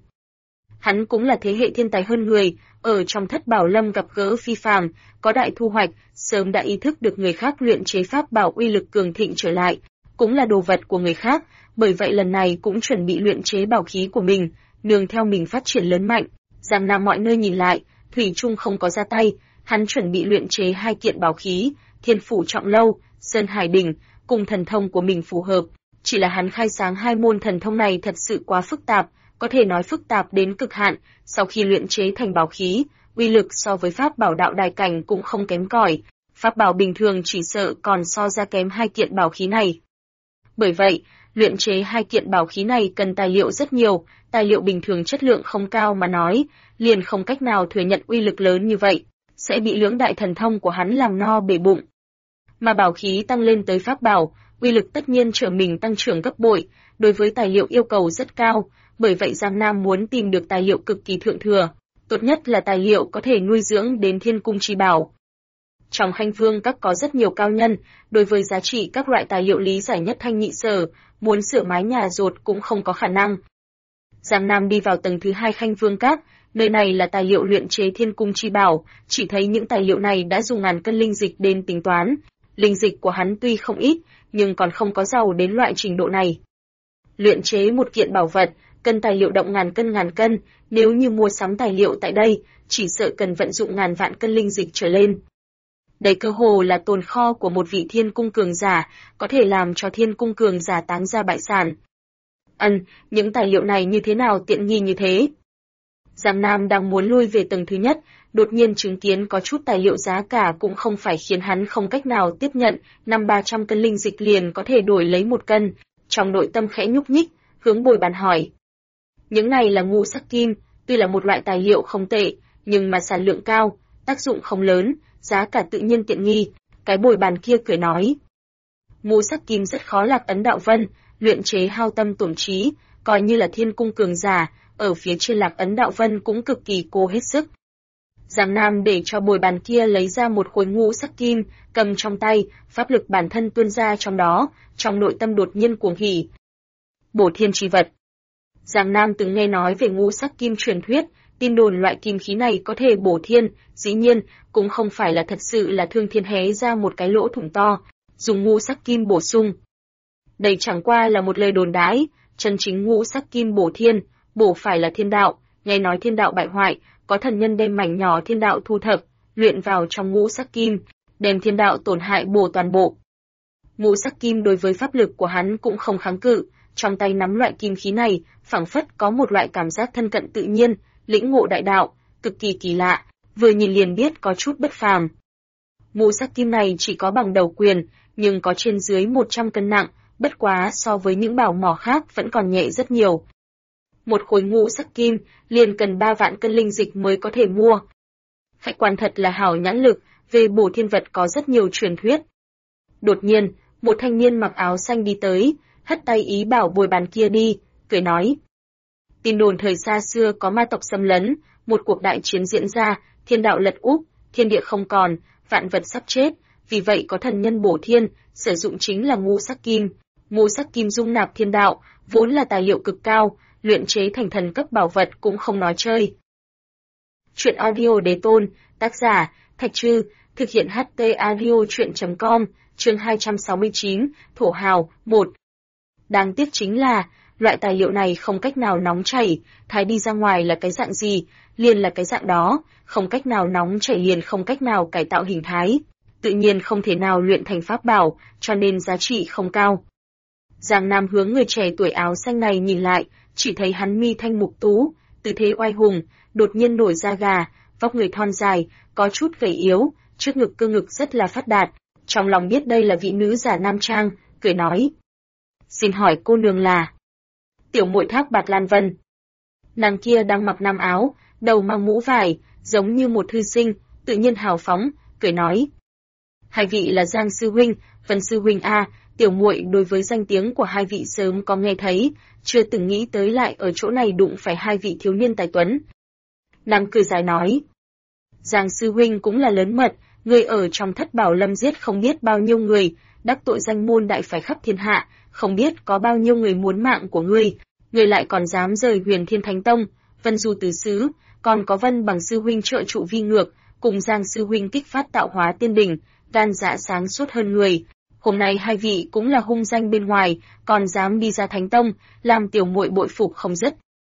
Hắn cũng là thế hệ thiên tài hơn người, ở trong Thất Bảo Lâm gặp gỡ phi phàm, có đại thu hoạch, sớm đã ý thức được người khác luyện chế pháp bảo uy lực cường thịnh trở lại, cũng là đồ vật của người khác, bởi vậy lần này cũng chuẩn bị luyện chế bảo khí của mình, nương theo mình phát triển lớn mạnh. Giang Nam mọi nơi nhìn lại, thủy chung không có ra tay, hắn chuẩn bị luyện chế 2 kiện bảo khí, Thiên Phủ Trọng Lâu, Sơn Hải Đỉnh, cùng thần thông của mình phù hợp. Chỉ là hắn khai sáng 2 môn thần thông này thật sự quá phức tạp, có thể nói phức tạp đến cực hạn, sau khi luyện chế thành bảo khí, uy lực so với pháp bảo đạo đài cảnh cũng không kém cỏi, pháp bảo bình thường chỉ sợ còn so ra kém 2 kiện bảo khí này. Bởi vậy, luyện chế 2 kiện bảo khí này cần tài liệu rất nhiều, tài liệu bình thường chất lượng không cao mà nói, liền không cách nào thừa nhận uy lực lớn như vậy, sẽ bị lưỡng đại thần thông của hắn làm no bể bụng. Mà bảo khí tăng lên tới pháp bảo, uy lực tất nhiên trở mình tăng trưởng gấp bội, đối với tài liệu yêu cầu rất cao, bởi vậy Giang Nam muốn tìm được tài liệu cực kỳ thượng thừa, tốt nhất là tài liệu có thể nuôi dưỡng đến thiên cung chi bảo. Trong Khanh Vương Các có rất nhiều cao nhân, đối với giá trị các loại tài liệu lý giải nhất thanh nhị sở, muốn sửa mái nhà dột cũng không có khả năng. Giang Nam đi vào tầng thứ 2 Khanh Vương Các, nơi này là tài liệu luyện chế thiên cung chi bảo, chỉ thấy những tài liệu này đã dùng ngàn cân linh dịch đến tính toán. Linh dịch của hắn tuy không ít, nhưng còn không có giàu đến loại trình độ này. Luyện chế một kiện bảo vật, cần tài liệu động ngàn cân, nếu như mua sắm tài liệu tại đây, chỉ sợ cần vận dụng ngàn vạn cân linh dịch trở lên. Đây cơ hồ là tồn kho của một vị thiên cung cường giả, có thể làm cho thiên cung cường giả táng ra bại sản. Những tài liệu này như thế nào tiện nghi như thế? Giang Nam đang muốn lui về tầng thứ nhất, đột nhiên chứng kiến có chút tài liệu giá cả cũng không phải khiến hắn không cách nào tiếp nhận, 500-300 cân linh dịch liền có thể đổi lấy 1 cân, trong nội tâm khẽ nhúc nhích, hướng Bồi Bàn hỏi. Những này là ngũ sắc kim, tuy là một loại tài liệu không tệ, nhưng mà sản lượng cao, tác dụng không lớn, giá cả tự nhiên tiện nghi, cái Bồi Bàn kia cười nói. Ngũ sắc kim rất khó lạc ấn đạo vân, luyện chế hao tâm tổn trí, coi như là thiên cung cường giả, ở phía trên lạc ấn đạo vân cũng cực kỳ cố hết sức. Giang Nam để cho Bồi Bàn kia lấy ra một khối ngũ sắc kim, cầm trong tay, pháp lực bản thân tuôn ra trong đó, trong nội tâm đột nhiên cuồng hỉ. Bổ thiên chi vật. Giang Nam từng nghe nói về ngũ sắc kim truyền thuyết, tin đồn loại kim khí này có thể bổ thiên, dĩ nhiên, cũng không phải là thật sự là thương thiên hé ra một cái lỗ thủng to, dùng ngũ sắc kim bổ sung. Đây chẳng qua là một lời đồn đãi, chân chính ngũ sắc kim bổ thiên, bổ phải là thiên đạo, nghe nói thiên đạo bại hoại, có thần nhân đem mảnh nhỏ thiên đạo thu thập, luyện vào trong ngũ sắc kim, đem thiên đạo tổn hại bổ toàn bộ. Ngũ sắc kim đối với pháp lực của hắn cũng không kháng cự, trong tay nắm loại kim khí này, phảng phất có một loại cảm giác thân cận tự nhiên, lĩnh ngộ đại đạo, cực kỳ kỳ lạ, vừa nhìn liền biết có chút bất phàm. Ngũ sắc kim này chỉ có bằng đầu quyền, nhưng có trên dưới 100 cân nặng, bất quá so với những bảo mỏ khác vẫn còn nhẹ rất nhiều. Một khối ngũ sắc kim liền cần 3 vạn cân linh dịch mới có thể mua. Khách quan thật là hảo nhãn lực, về bổ thiên vật có rất nhiều truyền thuyết. Đột nhiên, một thanh niên mặc áo xanh đi tới, hất tay ý bảo Bồi Bàn kia đi, cười nói. Tin đồn thời xa xưa có ma tộc xâm lấn, một cuộc đại chiến diễn ra, thiên đạo lật úp, thiên địa không còn, vạn vật sắp chết, vì vậy có thần nhân bổ thiên, sử dụng chính là ngũ sắc kim. Ngũ sắc kim dung nạp thiên đạo, vốn là tài liệu cực cao, luyện chế thành thần cấp bảo vật cũng không nói chơi. Chuyện audio Đế Tôn, tác giả, Thạch Trư, thực hiện HT Audio Chuyện.com, chương 269, Thổ Hào, 1. Đáng tiếc chính là, loại tài liệu này không cách nào nóng chảy, thái đi ra ngoài là cái dạng gì, liền là cái dạng đó, không cách nào nóng chảy liền không cách nào cải tạo hình thái, tự nhiên không thể nào luyện thành pháp bảo, cho nên giá trị không cao. Giang Nam hướng người trẻ tuổi áo xanh này nhìn lại, chỉ thấy hắn mi thanh mục tú, tư thế oai hùng, đột nhiên nổi da gà, vóc người thon dài, có chút gầy yếu, trước ngực cơ ngực rất là phát đạt, trong lòng biết đây là vị nữ giả nam trang, cười nói: "Xin hỏi cô nương là?" "Tiểu muội Thác Bạt Lan Vân." Nàng kia đang mặc nam áo, đầu mang mũ vải, giống như một thư sinh, tự nhiên hào phóng, cười nói: "Hai vị là Giang sư huynh, Vân sư huynh a, tiểu muội đối với danh tiếng của hai vị sớm có nghe thấy, chưa từng nghĩ tới lại ở chỗ này đụng phải hai vị thiếu niên tài tuấn." Nàng cười dài nói: "Giang sư huynh cũng là lớn mật, người ở trong Thất Bảo Lâm giết không biết bao nhiêu người, đắc tội danh môn đại phái khắp thiên hạ, không biết có bao nhiêu người muốn mạng của ngươi lại còn dám rời Huyền Thiên Thánh Tông, Vân Du tứ xứ, còn có Vân Bằng sư huynh trợ trụ vi ngược, cùng Giang sư huynh kích phát tạo hóa tiên đỉnh, gan dạ sáng suốt hơn người. Hôm nay hai vị cũng là hung danh bên ngoài, còn dám đi ra Thánh Tông, làm tiểu muội bội phục không dứt."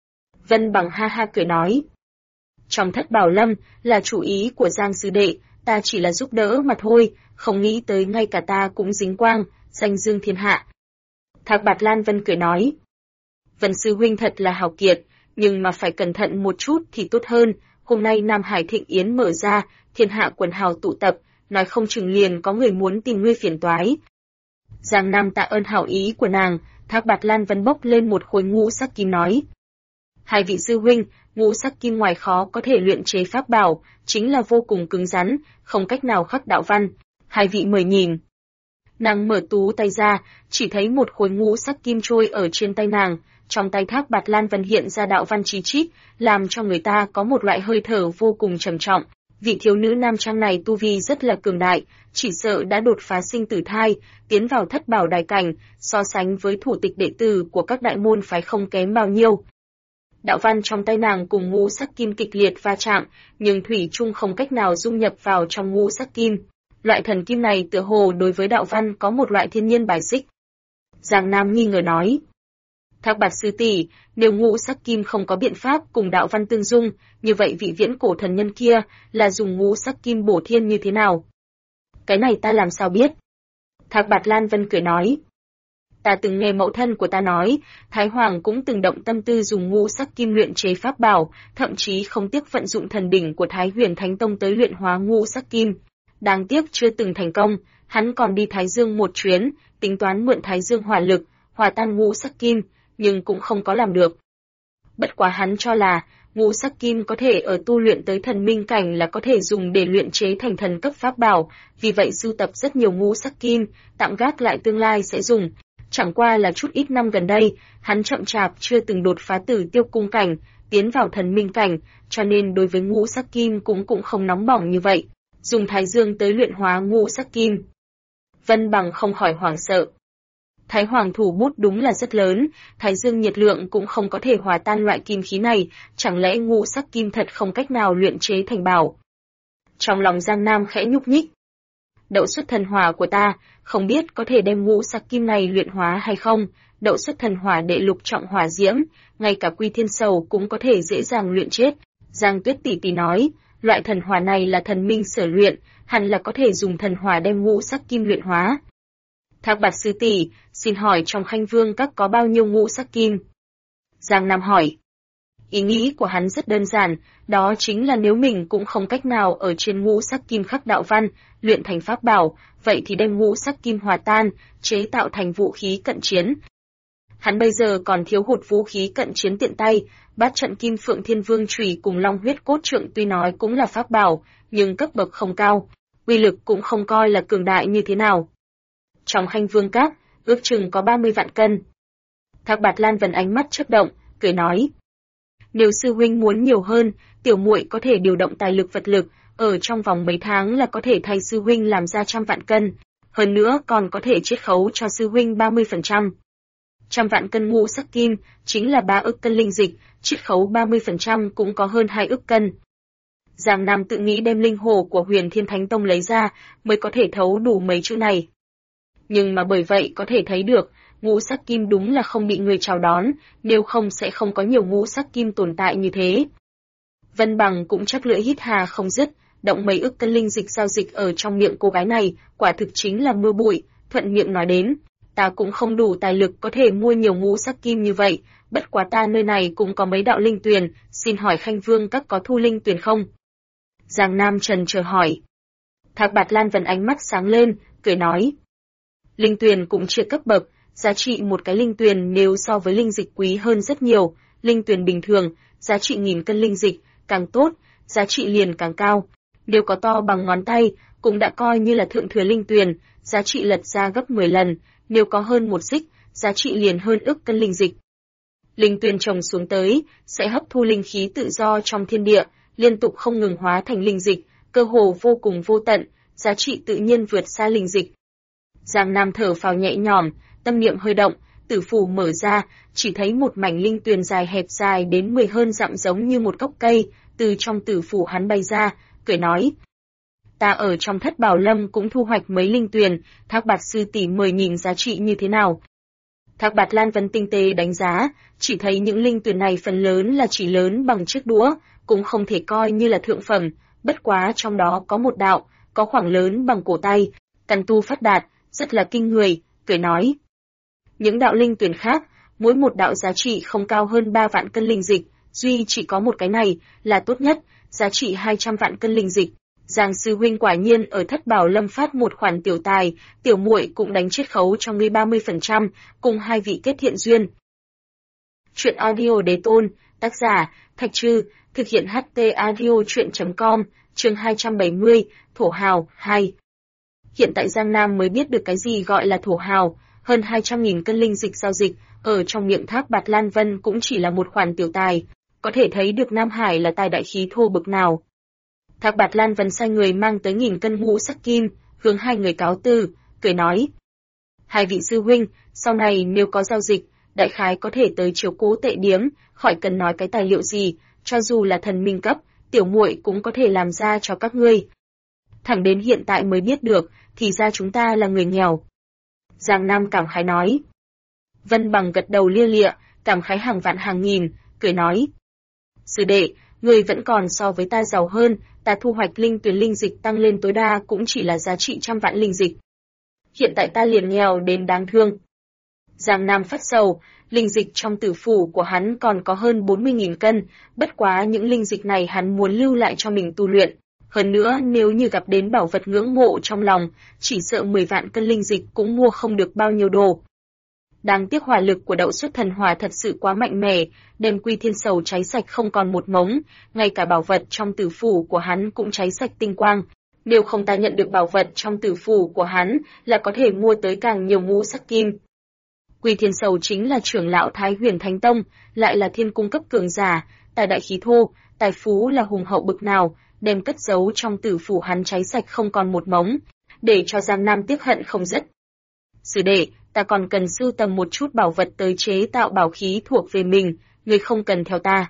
Vân Bằng ha ha cười nói: "Trong Thất Bảo Lâm là chủ ý của Giang sư đệ, ta chỉ là giúp đỡ mà thôi, không nghĩ tới ngay cả ta cũng dính quang, danh dương thiên hạ." Thác Bạt Lan Vân cười nói: "Vân sư huynh thật là hào kiệt, nhưng mà phải cẩn thận một chút thì tốt hơn, hôm nay Nam Hải Thịnh Yến mở ra, thiên hạ quần hào tụ tập, nói không chừng liền có người muốn tìm ngươi phiền toái." Giang Nam tạ ơn hảo ý của nàng, Thác Bạt Lan Vân bốc lên một khối ngũ sắc kim nói: "Hai vị sư huynh, ngũ sắc kim ngoài khó có thể luyện chế pháp bảo, chính là vô cùng cứng rắn, không cách nào khắc đạo văn, hai vị mời nhìn." Nàng mở tú tay ra, chỉ thấy một khối ngũ sắc kim trôi ở trên tay nàng, trong tay Thác Bạt Lan Vân hiện ra đạo văn chí chít, làm cho người ta có một loại hơi thở vô cùng trầm trọng. Vị thiếu nữ nam trang này tu vi rất là cường đại, chỉ sợ đã đột phá sinh tử thai, tiến vào thất bảo đại cảnh, so sánh với thủ tịch đệ tử của các đại môn phái không kém bao nhiêu. Đạo văn trong tay nàng cùng ngũ sắc kim kịch liệt va chạm, nhưng thủy chung không cách nào dung nhập vào trong ngũ sắc kim. Loại thần kim này tựa hồ đối với đạo văn có một loại thiên nhiên bài xích. Giang Nam nghi ngờ nói: "Thác Bạt sư tỷ, nếu ngũ sắc kim không có biện pháp cùng đạo văn tương dung, như vậy vị viễn cổ thần nhân kia là dùng ngũ sắc kim bổ thiên như thế nào?" "Cái này ta làm sao biết?" Thác Bạt Lan Vân cười nói: "Ta từng nghe mẫu thân của ta nói, Thái Hoàng cũng từng động tâm tư dùng ngũ sắc kim luyện chế pháp bảo, thậm chí không tiếc vận dụng thần đỉnh của Thái Huyền Thánh Tông tới luyện hóa ngũ sắc kim. Đáng tiếc chưa từng thành công, hắn còn đi Thái Dương một chuyến, tính toán mượn Thái Dương hỏa lực, hòa tan ngũ sắc kim, nhưng cũng không có làm được. Bất quá hắn cho là, ngũ sắc kim có thể ở tu luyện tới thần minh cảnh là có thể dùng để luyện chế thành thần cấp pháp bảo, vì vậy sưu tập rất nhiều ngũ sắc kim, tạm gác lại tương lai sẽ dùng. Chẳng qua là chút ít năm gần đây, hắn chậm chạp chưa từng đột phá Tử Tiêu cung cảnh, tiến vào thần minh cảnh, cho nên đối với ngũ sắc kim cũng không nóng bỏng như vậy, dùng Thái Dương tới luyện hóa ngũ sắc kim." Vân Bằng không khỏi hoảng sợ. Thái Hoàng thủ bút đúng là rất lớn, Thái Dương nhiệt lượng cũng không có thể hòa tan loại kim khí này, chẳng lẽ ngũ sắc kim thật không cách nào luyện chế thành bảo? Trong lòng Giang Nam khẽ nhúc nhích. Đậu xuất thần hỏa của ta, không biết có thể đem ngũ sắc kim này luyện hóa hay không? Đậu xuất thần hỏa đệ lục trọng hỏa diễm, ngay cả Quy Thiên Sầu cũng có thể dễ dàng luyện chết. Giang Tuyết tỷ tỷ nói, loại thần hỏa này là thần minh sở luyện, hẳn là có thể dùng thần hỏa đem ngũ sắc kim luyện hóa. Thác Bạt sư tỷ, xin hỏi trong Khanh Vương các có bao nhiêu ngũ sắc kim? Giang Nam hỏi. Ý nghĩ của hắn rất đơn giản, đó chính là nếu mình cũng không cách nào ở trên ngũ sắc kim khắc đạo văn, luyện thành pháp bảo, vậy thì đem ngũ sắc kim hòa tan, chế tạo thành vũ khí cận chiến. Hắn bây giờ còn thiếu hụt vũ khí cận chiến tiện tay, Bát trận Kim Phượng Thiên Vương chùy cùng Long huyết cốt trượng tuy nói cũng là pháp bảo, nhưng cấp bậc không cao, uy lực cũng không coi là cường đại như thế nào. Trong Khanh Vương các, ước chừng có 30 vạn cân. Thác Bạt Lan Vân ánh mắt chớp động, cười nói: Nếu sư huynh muốn nhiều hơn, tiểu muội có thể điều động tài lực vật lực, ở trong vòng mấy tháng là có thể thay sư huynh làm ra 100 vạn cân, hơn nữa còn có thể chiết khấu cho sư huynh 30%. 100 vạn cân ngũ sắc kim, chính là 3 ức cân linh dịch, chiết khấu 30% cũng có hơn 2 ức cân. Giang Nam tự nghĩ đem linh hồ của Huyền Thiên Thánh Tông lấy ra, mới có thể thấu đủ mấy chữ này. Nhưng mà bởi vậy có thể thấy được, ngũ sắc kim đúng là không bị người chào đón, nếu không sẽ không có nhiều ngũ sắc kim tồn tại như thế. Vân Bằng cũng chắc lưỡi hít hà không dứt, động mấy ức cân linh dịch giao dịch ở trong miệng cô gái này, quả thực chính là mưa bụi, thuận miệng nói đến. ta cũng không đủ tài lực có thể mua nhiều ngũ sắc kim như vậy, bất quá ta nơi này cũng có mấy đạo linh tuyền, xin hỏi Khanh Vương các có thu linh tuyền không? Giang Nam trần chờ hỏi. Thác Bạt Lan Vân ánh mắt sáng lên, cười nói. Linh tuyền cũng chia cấp bậc, giá trị một cái linh tuyền nếu so với linh dịch quý hơn rất nhiều, linh tuyền bình thường, giá trị 1000 cân linh dịch, càng tốt, giá trị liền càng cao. Nếu có to bằng ngón tay, cũng đã coi như là thượng thừa linh tuyền, giá trị lật ra gấp 10 lần, nếu có hơn một xích, giá trị liền hơn ức cân linh dịch. Linh tuyền trồng xuống tới, sẽ hấp thu linh khí tự do trong thiên địa, liên tục không ngừng hóa thành linh dịch, cơ hồ vô cùng vô tận, giá trị tự nhiên vượt xa linh dịch. Giang Nam thở phào nhẹ nhõm, tâm niệm hơi động, tử phù mở ra, chỉ thấy một mảnh linh tuyền dài hẹp dài đến 10 hơn dặm giống như một gốc cây, từ trong tử phù hắn bay ra, cười nói. Ta ở trong Thất Bảo Lâm cũng thu hoạch mấy linh tuyền, Thác Bạt sư tỷ 10.000 giá trị như thế nào? Thác Bạt Lan Vân tinh tế đánh giá, chỉ thấy những linh tuyền này phần lớn là chỉ lớn bằng chiếc đũa, cũng không thể coi như là thượng phẩm, bất quá trong đó có một đạo, có khoảng lớn bằng cổ tay, căn tu phát đạt, rất là kinh người, cười nói. Những đạo linh tuyền khác, mỗi một đạo giá trị không cao hơn 3 vạn cân linh dịch, duy chỉ có một cái này là tốt nhất, giá trị 200 vạn cân linh dịch. Giang sư huynh quả nhiên ở Thất Bảo Lâm phát một khoản tiểu tài, tiểu muội cũng đánh chiết khấu cho ngươi 30%, cùng hai vị kết thiện duyên. Chuyện audio đế tôn, tác giả, Thạch Trư, thực hiện HT audio chuyện.com, chương 270, Thổ Hào, 2. Hiện tại Giang Nam mới biết được cái gì gọi là thổ hào, hơn 200.000 cân linh dịch giao dịch, ở trong miệng Thác Bạt Lan Vân cũng chỉ là một khoản tiểu tài, có thể thấy được Nam Hải là tài đại khí thô bực nào. Thác Bạt Lan Vân sai người mang tới 1000 cân ngũ sắc kim, hướng hai người cáo từ, cười nói. Hai vị sư huynh, sau này nếu có giao dịch, đại khái có thể tới chiếu cố tệ điếm, khỏi cần nói cái tài liệu gì, cho dù là thần minh cấp, tiểu muội cũng có thể làm ra cho các ngươi. Thẳng đến hiện tại mới biết được, thì ra chúng ta là người nghèo. Giang Nam cảm khái nói. Vân Bằng gật đầu lia lịa, cảm khái hàng vạn hàng nghìn, cười nói. Sư đệ, người vẫn còn so với ta giàu hơn, ta thu hoạch linh tuyền linh dịch tăng lên tối đa cũng chỉ là giá trị 100 vạn linh dịch. Hiện tại ta liền nghèo đến đáng thương. Giang Nam phát sầu, linh dịch trong tử phủ của hắn còn có hơn 40.000 cân, bất quá những linh dịch này hắn muốn lưu lại cho mình tu luyện. Hơn nữa nếu như gặp đến bảo vật ngưỡng mộ trong lòng, chỉ sợ 10 vạn cân linh dịch cũng mua không được bao nhiêu đồ. Đáng tiếc hỏa lực của Đậu Xuất Thần Hỏa thật sự quá mạnh mẽ, đem Quy Thiên Sầu cháy sạch không còn một mống, ngay cả bảo vật trong tử phủ của hắn cũng cháy sạch tinh quang. Nếu không ta nhận được bảo vật trong tử phủ của hắn là có thể mua tới càng nhiều ngũ sắc kim. Quy Thiên Sầu chính là trưởng lão Thái Huyền Thánh Tông, lại là thiên cung cấp cường giả, tài đại khí thô, tài phú là hùng hậu bực nào, đem cất giấu trong tử phủ hắn cháy sạch không còn một mống, để cho Giang Nam tiếc hận không dứt. Sư đệ, ta còn cần sưu tầm một chút bảo vật tới chế tạo bảo khí thuộc về mình, ngươi không cần theo ta.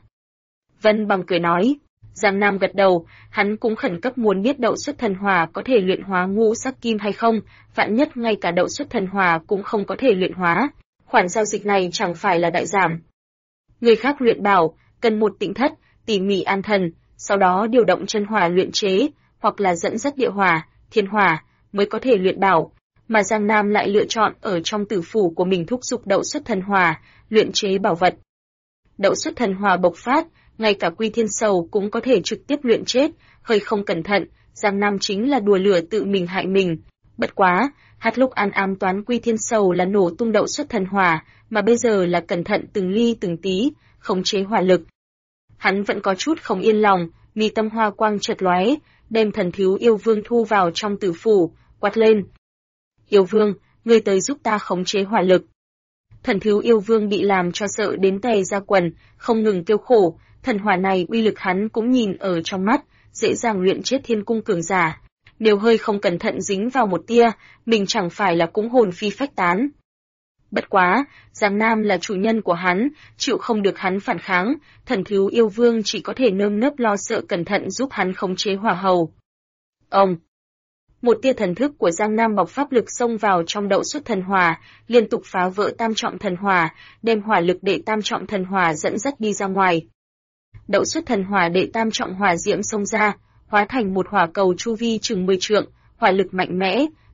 Vân Bằng cười nói. Giang Nam gật đầu, hắn cũng khẩn cấp muốn biết Đậu Xuất Thần Hỏa có thể luyện hóa ngũ sắc kim hay không, vạn nhất ngay cả Đậu Xuất Thần Hỏa cũng không có thể luyện hóa, khoản giao dịch này chẳng phải là đại giảm. Người khác luyện bảo, cần một tịnh thất, tỉ mỉ an thần, sau đó điều động chân hỏa luyện chế, hoặc là dẫn dắt địa hỏa, thiên hỏa, mới có thể luyện bảo, mà Giang Nam lại lựa chọn ở trong tử phủ của mình thúc giục Đậu Xuất Thần Hỏa, luyện chế bảo vật. Đậu Xuất Thần Hỏa bộc phát, ngay cả Quy Thiên Sầu cũng có thể trực tiếp luyện chết, hơi không cẩn thận, Giang Nam chính là đùa lửa tự mình hại mình. Bất quá, hát lúc an ám toán Quy Thiên Sầu là nổ tung Đậu Xuất Thần Hỏa, mà bây giờ là cẩn thận từng ly từng tí, khống chế hỏa lực. Hắn vẫn có chút không yên lòng, mi tâm hoa quang chợt lóe, đem Thần Thiếu Yêu Vương thu vào trong tử phủ, quát lên. Yêu Vương, ngươi tới giúp ta khống chế hỏa lực. Thần Thiếu Yêu Vương bị làm cho sợ đến tè ra quần, không ngừng kêu khổ, thần hỏa này uy lực hắn cũng nhìn ở trong mắt, dễ dàng luyện chết thiên cung cường giả. Nếu hơi không cẩn thận dính vào một tia, mình chẳng phải là cũng hồn phi phách tán. Bất quá, Giang Nam là chủ nhân của hắn, chịu không được hắn phản kháng, Thần Thiếu Yêu Vương chỉ có thể nơm nớp lo sợ cẩn thận giúp hắn khống chế hỏa hầu. Ông! Một tia thần thức của Giang Nam bộc pháp lực xông vào trong Đậu Xuất Thần Hỏa, liên tục phá vỡ tam trọng thần hỏa, đem hỏa lực đệ tam trọng thần hỏa dẫn dắt đi ra ngoài. Đậu Xuất Thần Hỏa đệ tam trọng hỏa diễm xông ra, hóa thành một hỏa cầu chu vi chừng 10 trượng, hỏa lực mạnh mẽ,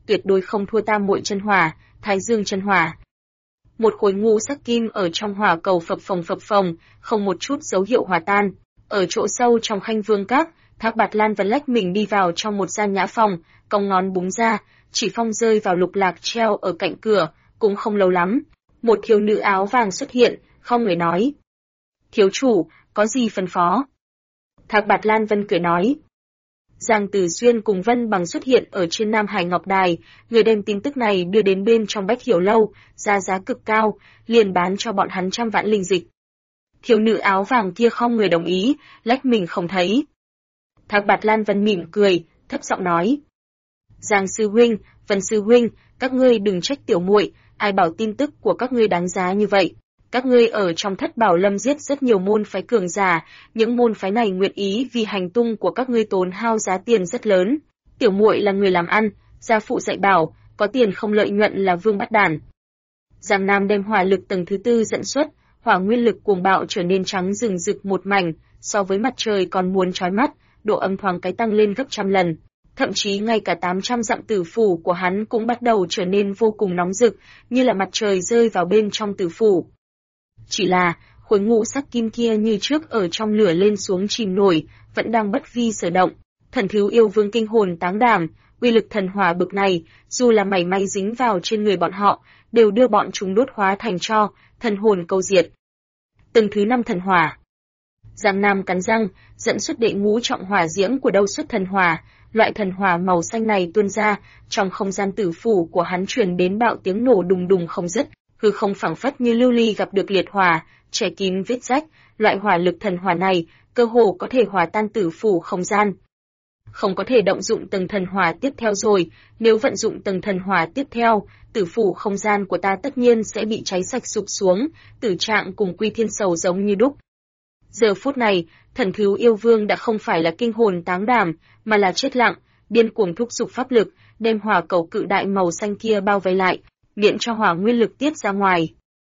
tuyệt đối không thua Tam Muội chân hỏa, Thái Dương chân hỏa. Một khối ngũ sắc kim ở trong hỏa cầu phập phồng, không một chút dấu hiệu hòa tan. Ở chỗ sâu trong Khanh Vương Các, Thác Bạt Lan vẫn lách mình đi vào trong một gian nhã phòng, cong ngón búng ra, chỉ phong rơi vào lục lạc treo ở cạnh cửa, cũng không lâu lắm. Một thiếu nữ áo vàng xuất hiện, không người nói. Thiếu chủ, có gì phân phó? Thác Bạt Lan Vân cười nói. Giang Tử Xuyên cùng Vân Bằng xuất hiện ở trên Nam Hải Ngọc Đài, người đem tin tức này đưa đến bên trong Bách Hiểu Lâu, ra giá cực cao, liền bán cho bọn hắn 100 vạn linh dịch. Thiếu nữ áo vàng kia không người đồng ý, lách mình không thấy. Thác Bạt Lan Vân mỉm cười, thấp giọng nói. Giang sư huynh, Vân sư huynh, các ngươi đừng trách tiểu muội, ai bảo tin tức của các ngươi đáng giá như vậy. Các ngươi ở trong Thất Bảo Lâm giết rất nhiều môn phái cường giả, những môn phái này nguyện ý vì hành tung của các ngươi tốn hao giá tiền rất lớn. Tiểu muội là người làm ăn, gia phụ dạy bảo, có tiền không lợi nhuận là vương bắt đản. Giang Nam đem hỏa lực tầng thứ 4 dẫn xuất, hỏa nguyên lực cuồng bạo trở nên trắng rừng rực một mảnh, so với mặt trời còn muốn chói mắt, độ âm thoáng cái tăng lên gấp 100 lần. Thậm chí ngay cả 800 dặm tử phủ của hắn cũng bắt đầu trở nên vô cùng nóng rực, như là mặt trời rơi vào bên trong tử phủ. Chỉ là, khối ngũ sắc kim kia như trước ở trong lửa lên xuống chìm nổi, vẫn đang bất vi sở động. Thần thiếu yêu vương kinh hồn táng đảm, uy lực thần hỏa bực này, dù là mảy may dính vào trên người bọn họ, đều đưa bọn chúng đốt hóa thành tro, thần hồn câu diệt. Tầng thứ 5 thần hỏa. Giang Nam cắn răng, dẫn xuất đệ ngũ trọng hỏa diễm của đâu xuất thần hỏa, loại thần hỏa màu xanh này tuôn ra, trong không gian tử phủ của hắn truyền đến bạo tiếng nổ đùng đùng không dứt, hư không phảng phất như lưu ly gặp được liệt hỏa, che kín vết rách, loại hỏa lực thần hỏa này, cơ hồ có thể hòa tan tử phủ không gian. Không có thể động dụng tầng thần hỏa tiếp theo rồi, nếu vận dụng tầng thần hỏa tiếp theo, tử phủ không gian của ta tất nhiên sẽ bị cháy sạch sụp xuống, tử trạng cùng Quy Thiên Sầu giống như đúc. Giờ phút này, thần cứu yêu vương đã không phải là kinh hồn táng đảm, mà là chết lặng, điên cuồng thúc giục pháp lực, đem hỏa cầu cự đại màu xanh kia bao vây lại, miễn cho hỏa nguyên lực tiết ra ngoài.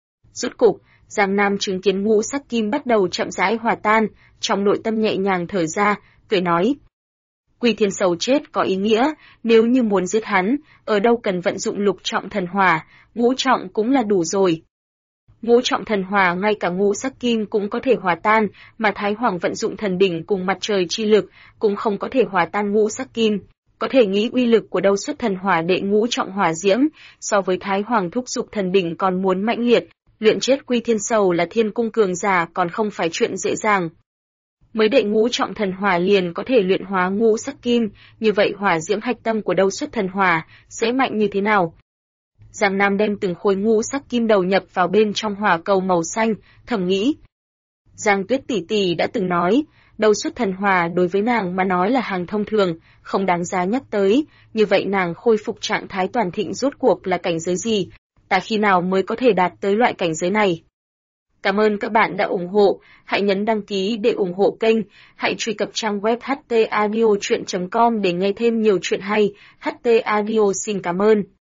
Rốt cục, Giang Nam chứng kiến ngũ sắc kim bắt đầu chậm rãi hòa tan, trong nội tâm nhẹ nhàng thở ra, cười nói. Quy Thiên Sầu chết có ý nghĩa, nếu như muốn giết hắn, ở đâu cần vận dụng lục trọng thần hỏa, ngũ trọng cũng là đủ rồi. Ngũ trọng thần hỏa ngay cả ngũ sắc kim cũng có thể hòa tan, mà Thái Hoàng vận dụng thần đỉnh cùng mặt trời chi lực, cũng không có thể hòa tan ngũ sắc kim. Có thể nghĩ uy lực của đâu xuất thần hỏa đệ ngũ trọng hỏa diễm, so với Thái Hoàng thúc giục thần đỉnh còn muốn mãnh liệt, luyện chết Quy Thiên Sầu là thiên cung cường giả còn không phải chuyện dễ dàng. Mới đệ ngũ trọng thần hỏa liền có thể luyện hóa ngũ sắc kim, như vậy hỏa diễm hạch tâm của đâu xuất thần hỏa sẽ mạnh như thế nào? Giang Nam đem từng khối ngũ sắc kim đầu nhập vào bên trong hỏa cầu màu xanh, thầm nghĩ. Giang Tuyết tỷ tỷ đã từng nói, đâu xuất thần hỏa đối với nàng mà nói là hàng thông thường, không đáng giá nhắc tới, như vậy nàng khôi phục trạng thái toàn thịnh rốt cuộc là cảnh giới gì, ta khi nào mới có thể đạt tới loại cảnh giới này? Cảm ơn các bạn đã ủng hộ, hãy nhấn đăng ký để ủng hộ kênh, hãy truy cập trang web htaudio.com để nghe thêm nhiều chuyện hay, HT Audio xin cảm ơn.